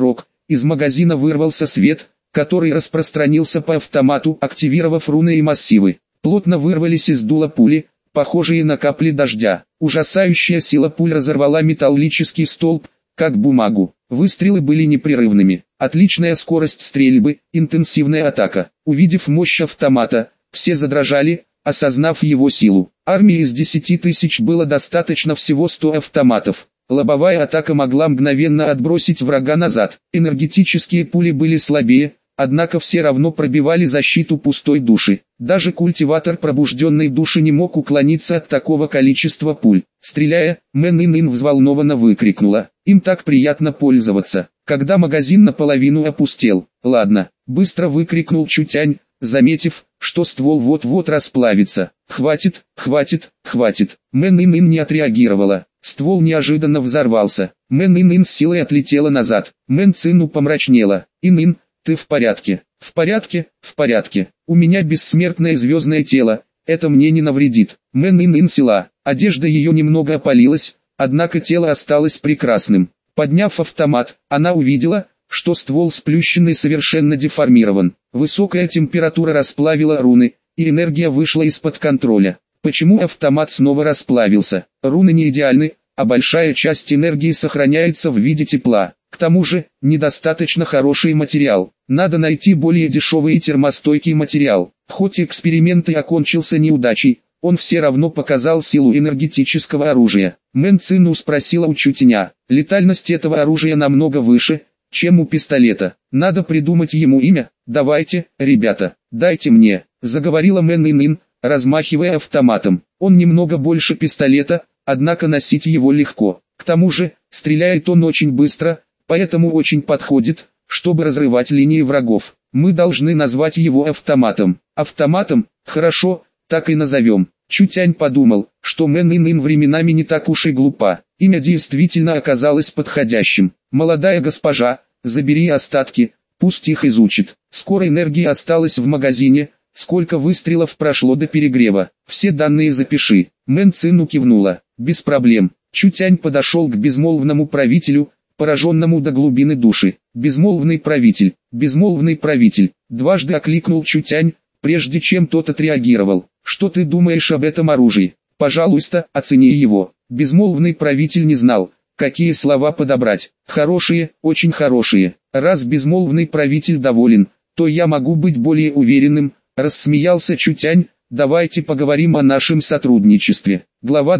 Speaker 1: Из магазина вырвался свет, который распространился по автомату, активировав руны и массивы. Плотно вырвались из дула пули, похожие на капли дождя. Ужасающая сила пуль разорвала металлический столб, как бумагу. Выстрелы были непрерывными. Отличная скорость стрельбы, интенсивная атака. Увидев мощь автомата, все задрожали, осознав его силу. Армии из 10 тысяч было достаточно всего 100 автоматов. Лобовая атака могла мгновенно отбросить врага назад. Энергетические пули были слабее, однако все равно пробивали защиту пустой души. Даже культиватор пробужденной души не мог уклониться от такого количества пуль. Стреляя, Мэн Ин взволнованно выкрикнула: «Им так приятно пользоваться!» Когда магазин наполовину опустел. «Ладно», — быстро выкрикнул Чутянь, заметив, что ствол вот-вот расплавится. «Хватит, хватит, хватит!» Мэн Ин не отреагировала. Ствол неожиданно взорвался. Мэн Ин с силой отлетела назад. Мэн Цину помрачнела. «Ин, ты в порядке?» «В порядке, в порядке. У меня бессмертное звездное тело, это мне не навредит». Мэн Ин села. Одежда ее немного опалилась, однако тело осталось прекрасным. Подняв автомат, она увидела, что ствол сплющенный совершенно деформирован. Высокая температура расплавила руны, и энергия вышла из-под контроля. Почему автомат снова расплавился? Руны не идеальны, а большая часть энергии сохраняется в виде тепла. К тому же, недостаточно хороший материал. Надо найти более дешевый и термостойкий материал. Хоть эксперимент и окончился неудачей, он все равно показал силу энергетического оружия. Мэн Цину спросила у Чутяня: «Летальность этого оружия намного выше, чем у пистолета. Надо придумать ему имя. Давайте, ребята, дайте мне», — заговорила Мэн Ин, размахивая автоматом. «Он немного больше пистолета, однако носить его легко. К тому же, стреляет он очень быстро, поэтому очень подходит, чтобы разрывать линии врагов. Мы должны назвать его автоматом». «Автоматом? Хорошо, так и назовем». Чутянь подумал, что Мэн Ин временами не так уж и глупа. Имя действительно оказалось подходящим. «Молодая госпожа, забери остатки, пусть их изучит». Скоро энергии осталось в магазине. «Сколько выстрелов прошло до перегрева? Все данные запиши». Мэн Цину кивнула. «Без проблем». Чутянь подошел к безмолвному правителю, пораженному до глубины души. «Безмолвный правитель, безмолвный правитель», дважды окликнул Чутянь, прежде чем тот отреагировал. «Что ты думаешь об этом оружии? Пожалуйста, оцени его». Безмолвный правитель не знал, какие слова подобрать. «Хорошие, очень хорошие. Раз безмолвный правитель доволен, то я могу быть более уверенным», рассмеялся Чутянь. «Давайте поговорим о нашем сотрудничестве». Глава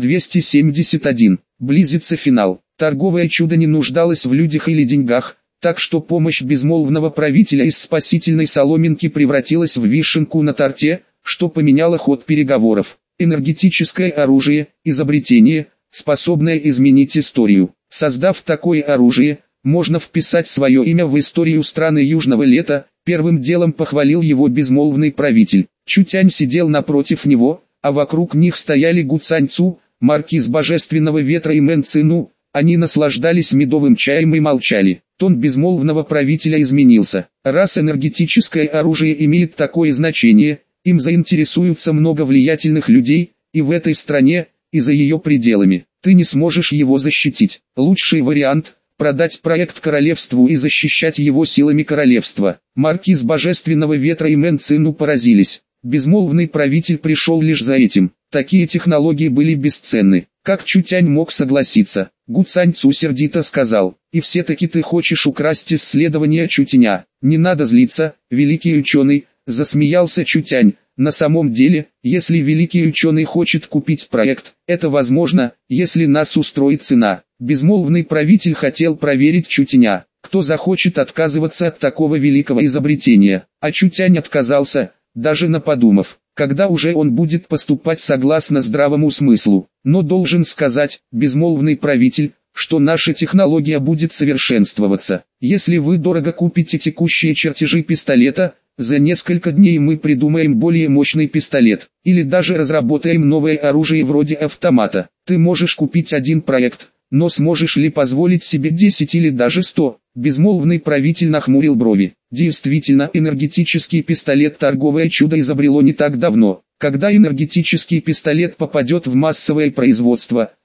Speaker 1: 271. Близится финал. Торговое чудо не нуждалось в людях или деньгах, так что помощь безмолвного правителя из спасительной соломинки превратилась в вишенку на торте, что поменяло ход переговоров. Энергетическое оружие, изобретение, способное изменить историю. Создав такое оружие, можно вписать свое имя в историю страны Южного Лета. Первым делом похвалил его безмолвный правитель. Чутянь сидел напротив него, а вокруг них стояли Гу Цаньцу, маркиз Божественного Ветра и Мэн Цину. Они наслаждались медовым чаем и молчали. Тон безмолвного правителя изменился. Раз энергетическое оружие имеет такое значение, им заинтересуются много влиятельных людей, и в этой стране, и за ее пределами. Ты не сможешь его защитить. Лучший вариант – продать проект королевству и защищать его силами королевства. Маркиз Божественного Ветра и Мэн Цину поразились. Безмолвный правитель пришел лишь за этим. Такие технологии были бесценны. Как Чутянь мог согласиться? Гу Цаньцу сердито сказал: «И все-таки ты хочешь украсть исследования Чутяня». «Не надо злиться, великий ученый», засмеялся Чутянь. «На самом деле, если великий ученый хочет купить проект, это возможно, если нас устроит цена». Безмолвный правитель хотел проверить Чутяня. Кто захочет отказываться от такого великого изобретения? А Чутянь отказался, даже не подумав. Когда уже он будет поступать согласно здравому смыслу. Но должен сказать, безмолвный правитель, что наша технология будет совершенствоваться. Если вы дорого купите текущие чертежи пистолета, за несколько дней мы придумаем более мощный пистолет. Или даже разработаем новое оружие вроде автомата. Ты можешь купить один проект, но сможешь ли позволить себе 10 или даже 100? Безмолвный правитель нахмурил брови. Действительно, энергетический пистолет торговое чудо изобрело не так давно. Когда энергетический пистолет попадет в массовое производство,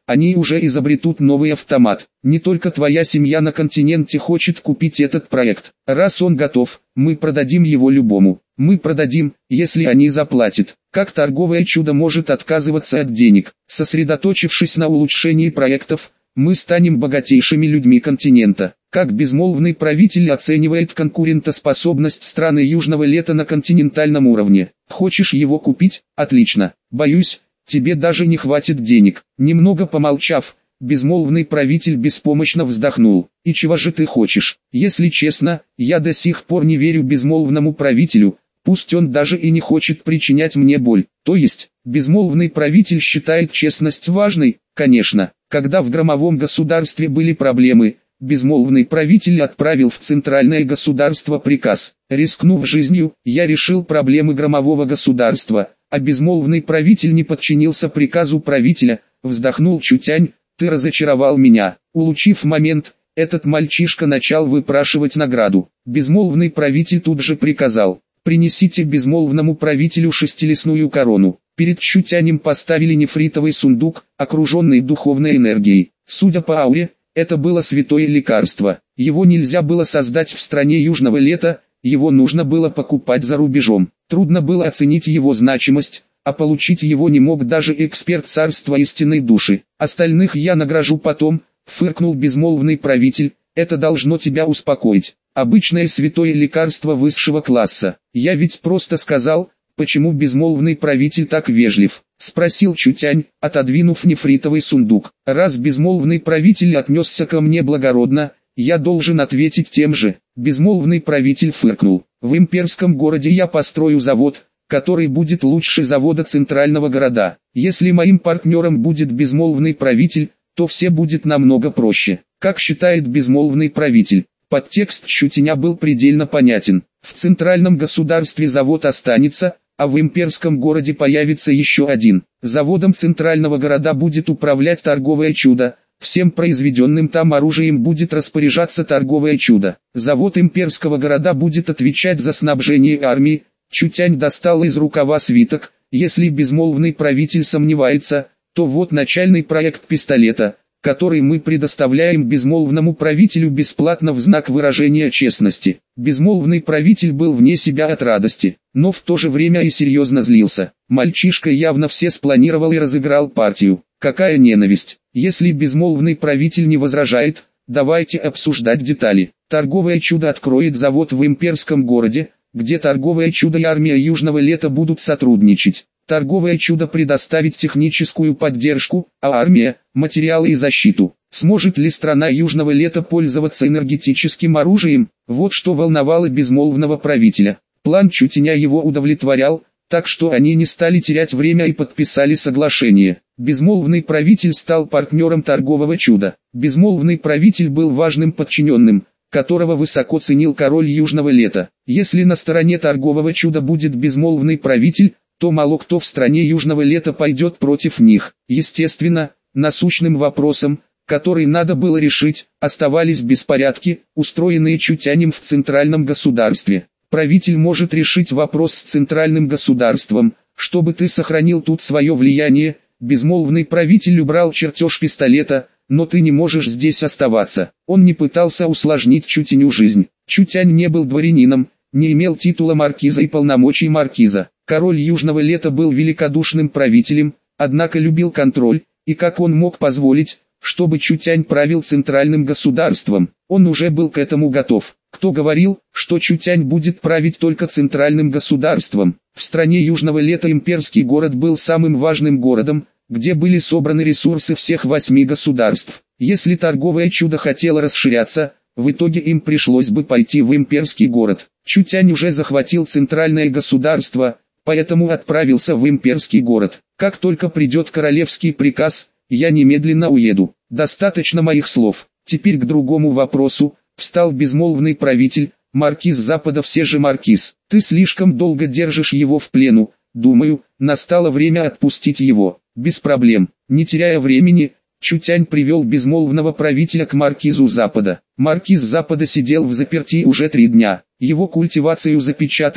Speaker 1: они уже изобретут новый автомат. Не только твоя семья на континенте хочет купить этот проект. Раз он готов, мы продадим его любому. Мы продадим, если они заплатят. Как торговое чудо может отказываться от денег? Сосредоточившись на улучшении проектов, мы станем богатейшими людьми континента. Как безмолвный правитель оценивает конкурентоспособность страны Южного Лета на континентальном уровне? Хочешь его купить? Отлично. Боюсь, тебе даже не хватит денег. Немного помолчав, безмолвный правитель беспомощно вздохнул. И чего же ты хочешь? Если честно, я до сих пор не верю безмолвному правителю, пусть он даже и не хочет причинять мне боль. То есть, безмолвный правитель считает честность важной? Конечно. Когда в громовом государстве были проблемы, безмолвный правитель отправил в центральное государство приказ. Рискнув жизнью, я решил проблемы громового государства, а безмолвный правитель не подчинился приказу правителя, вздохнул Чутянь, ты разочаровал меня. Улучив момент, этот мальчишка начал выпрашивать награду. Безмолвный правитель тут же приказал, принесите безмолвному правителю шестилистную корону. Перед Чутянем поставили нефритовый сундук, окруженный духовной энергией. Судя по ауре, это было святое лекарство. Его нельзя было создать в стране Южного Лета, его нужно было покупать за рубежом. Трудно было оценить его значимость, а получить его не мог даже эксперт царства истинной души. Остальных я награжу потом, фыркнул безмолвный правитель, это должно тебя успокоить. Обычное святое лекарство высшего класса. Я ведь просто сказал, почему безмолвный правитель так вежлив? Спросил Чутянь, отодвинув нефритовый сундук. Раз безмолвный правитель отнесся ко мне благородно, я должен ответить тем же. Безмолвный правитель фыркнул. В имперском городе я построю завод, который будет лучше завода центрального города. Если моим партнером будет безмолвный правитель, то все будет намного проще. Как считает безмолвный правитель? Подтекст Чутяня был предельно понятен. В центральном государстве завод останется, а в имперском городе появится еще один. Заводом центрального города будет управлять торговое чудо, всем произведенным там оружием будет распоряжаться торговое чудо. Завод имперского города будет отвечать за снабжение армии. Чутянь достал из рукава свиток, если безмолвный правитель сомневается, то вот начальный проект пистолета, который мы предоставляем безмолвному правителю бесплатно в знак выражения честности. Безмолвный правитель был вне себя от радости, но в то же время и серьезно злился. Мальчишка явно все спланировал и разыграл партию. Какая ненависть! Если безмолвный правитель не возражает, давайте обсуждать детали. Торговое чудо откроет завод в имперском городе, где торговое чудо и армия Южного Лета будут сотрудничать. Торговое чудо предоставит техническую поддержку, а армия – материалы и защиту. Сможет ли страна Южного Лета пользоваться энергетическим оружием? Вот что волновало безмолвного правителя. План Чутяня его удовлетворял, так что они не стали терять время и подписали соглашение. Безмолвный правитель стал партнером торгового чуда. Безмолвный правитель был важным подчиненным, которого высоко ценил король Южного Лета. Если на стороне торгового чуда будет безмолвный правитель, то мало кто в стране Южного Лета пойдет против них. Естественно, насущным вопросом, который надо было решить, оставались беспорядки, устроенные Чутянем в центральном государстве. Правитель может решить вопрос с центральным государством, чтобы ты сохранил тут свое влияние. Безмолвный правитель убрал чертеж пистолета, но ты не можешь здесь оставаться. Он не пытался усложнить Чутяню жизнь. Чутянь не был дворянином, не имел титула маркиза и полномочий маркиза. Король Южного Лета был великодушным правителем, однако любил контроль, и как он мог позволить, чтобы Чутянь правил центральным государством? Он уже был к этому готов. Кто говорил, что Чутянь будет править только центральным государством? В стране Южного Лета имперский город был самым важным городом, где были собраны ресурсы всех 8 государств. Если торговое чудо хотело расширяться, в итоге им пришлось бы пойти в имперский город. Чутянь уже захватил центральное государство, поэтому отправился в имперский город. Как только придет королевский приказ, я немедленно уеду. Достаточно моих слов. Теперь к другому вопросу. Встал безмолвный правитель, маркиз Запада, все же маркиз. Ты слишком долго держишь его в плену. Думаю, настало время отпустить его. Без проблем. Не теряя времени, Чутянь привел безмолвного правителя к маркизу Запада. Маркиз Запада сидел в заперти уже 3 дня. Его культивацию запечатали,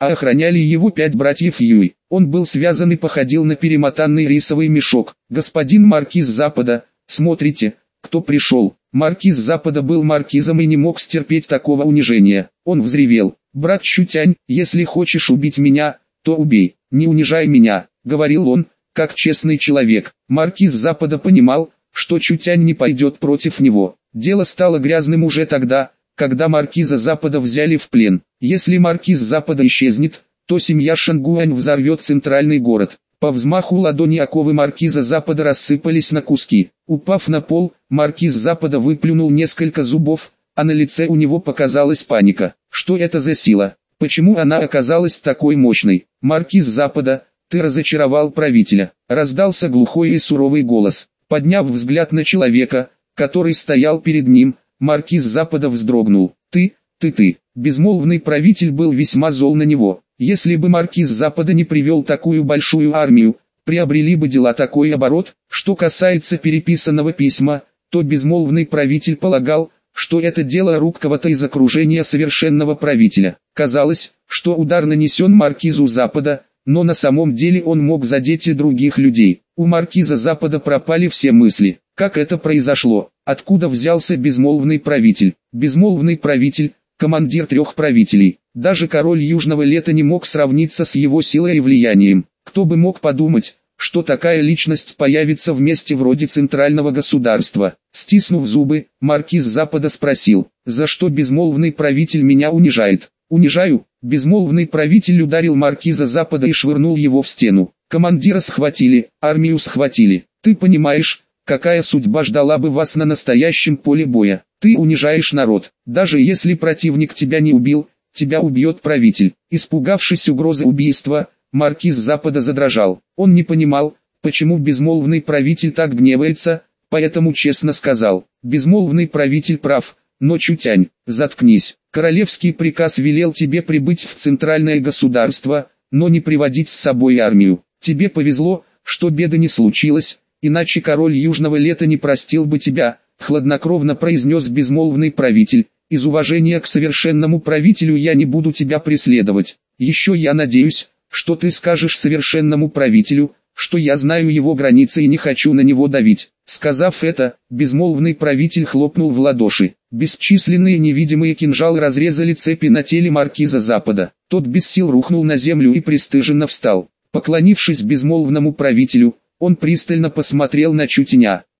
Speaker 1: а охраняли его 5 братьев Юй. Он был связан и походил на перемотанный рисовый мешок. «Господин маркиз Запада, смотрите, кто пришел». Маркиз Запада был маркизом и не мог стерпеть такого унижения. Он взревел: «Брат Чутянь, если хочешь убить меня, то убей, не унижай меня», — говорил он, как честный человек. Маркиз Запада понимал, что Чутянь не пойдет против него. Дело стало грязным уже тогда, когда маркиза Запада взяли в плен. Если маркиз Запада исчезнет, то семья Шангуань взорвет центральный город. По взмаху ладони оковы маркиза Запада рассыпались на куски. Упав на пол, маркиз Запада выплюнул несколько зубов, а на лице у него показалась паника. Что это за сила? Почему она оказалась такой мощной? «Маркиз Запада, ты разочаровал правителя», — раздался глухой и суровый голос. Подняв взгляд на человека, который стоял перед ним, маркиз Запада вздрогнул. «Ты. Безмолвный правитель был весьма зол на него. Если бы маркиз Запада не привел такую большую армию, приобрели бы дела такой оборот. Что касается переписанного письма, то безмолвный правитель полагал, что это дело рук кого-то из окружения совершенного правителя. Казалось, что удар нанесен маркизу Запада, но на самом деле он мог задеть и других людей. У маркиза Запада пропали все мысли. Как это произошло? Откуда взялся безмолвный правитель? Безмолвный правитель — командир 3 правителей. Даже король Южного Лета не мог сравниться с его силой и влиянием. Кто бы мог подумать, что такая личность появится в месте вроде центрального государства. Стиснув зубы, маркиз Запада спросил: «За что безмолвный правитель меня унижает?» «Унижаю?» Безмолвный правитель ударил маркиза Запада и швырнул его в стену. «Командира схватили, армию схватили. Ты понимаешь, какая судьба ждала бы вас на настоящем поле боя? Ты унижаешь народ. Даже если противник тебя не убил, тебя убьет правитель». Испугавшись угрозы убийства, маркиз Запада задрожал. Он не понимал, почему безмолвный правитель так гневается, поэтому честно сказал: «Безмолвный правитель прав, но Чутянь, заткнись. Королевский приказ велел тебе прибыть в центральное государство, но не приводить с собой армию. Тебе повезло, что беды не случилось, иначе король Южного Лета не простил бы тебя», — хладнокровно произнес безмолвный правитель. «Из уважения к совершенному правителю я не буду тебя преследовать. Еще я надеюсь, что ты скажешь совершенному правителю, что я знаю его границы и не хочу на него давить». Сказав это, безмолвный правитель хлопнул в ладоши. Бесчисленные невидимые кинжалы разрезали цепи на теле маркиза Запада. Тот без сил рухнул на землю и пристыженно встал. Поклонившись безмолвному правителю, он пристально посмотрел на Чутяня.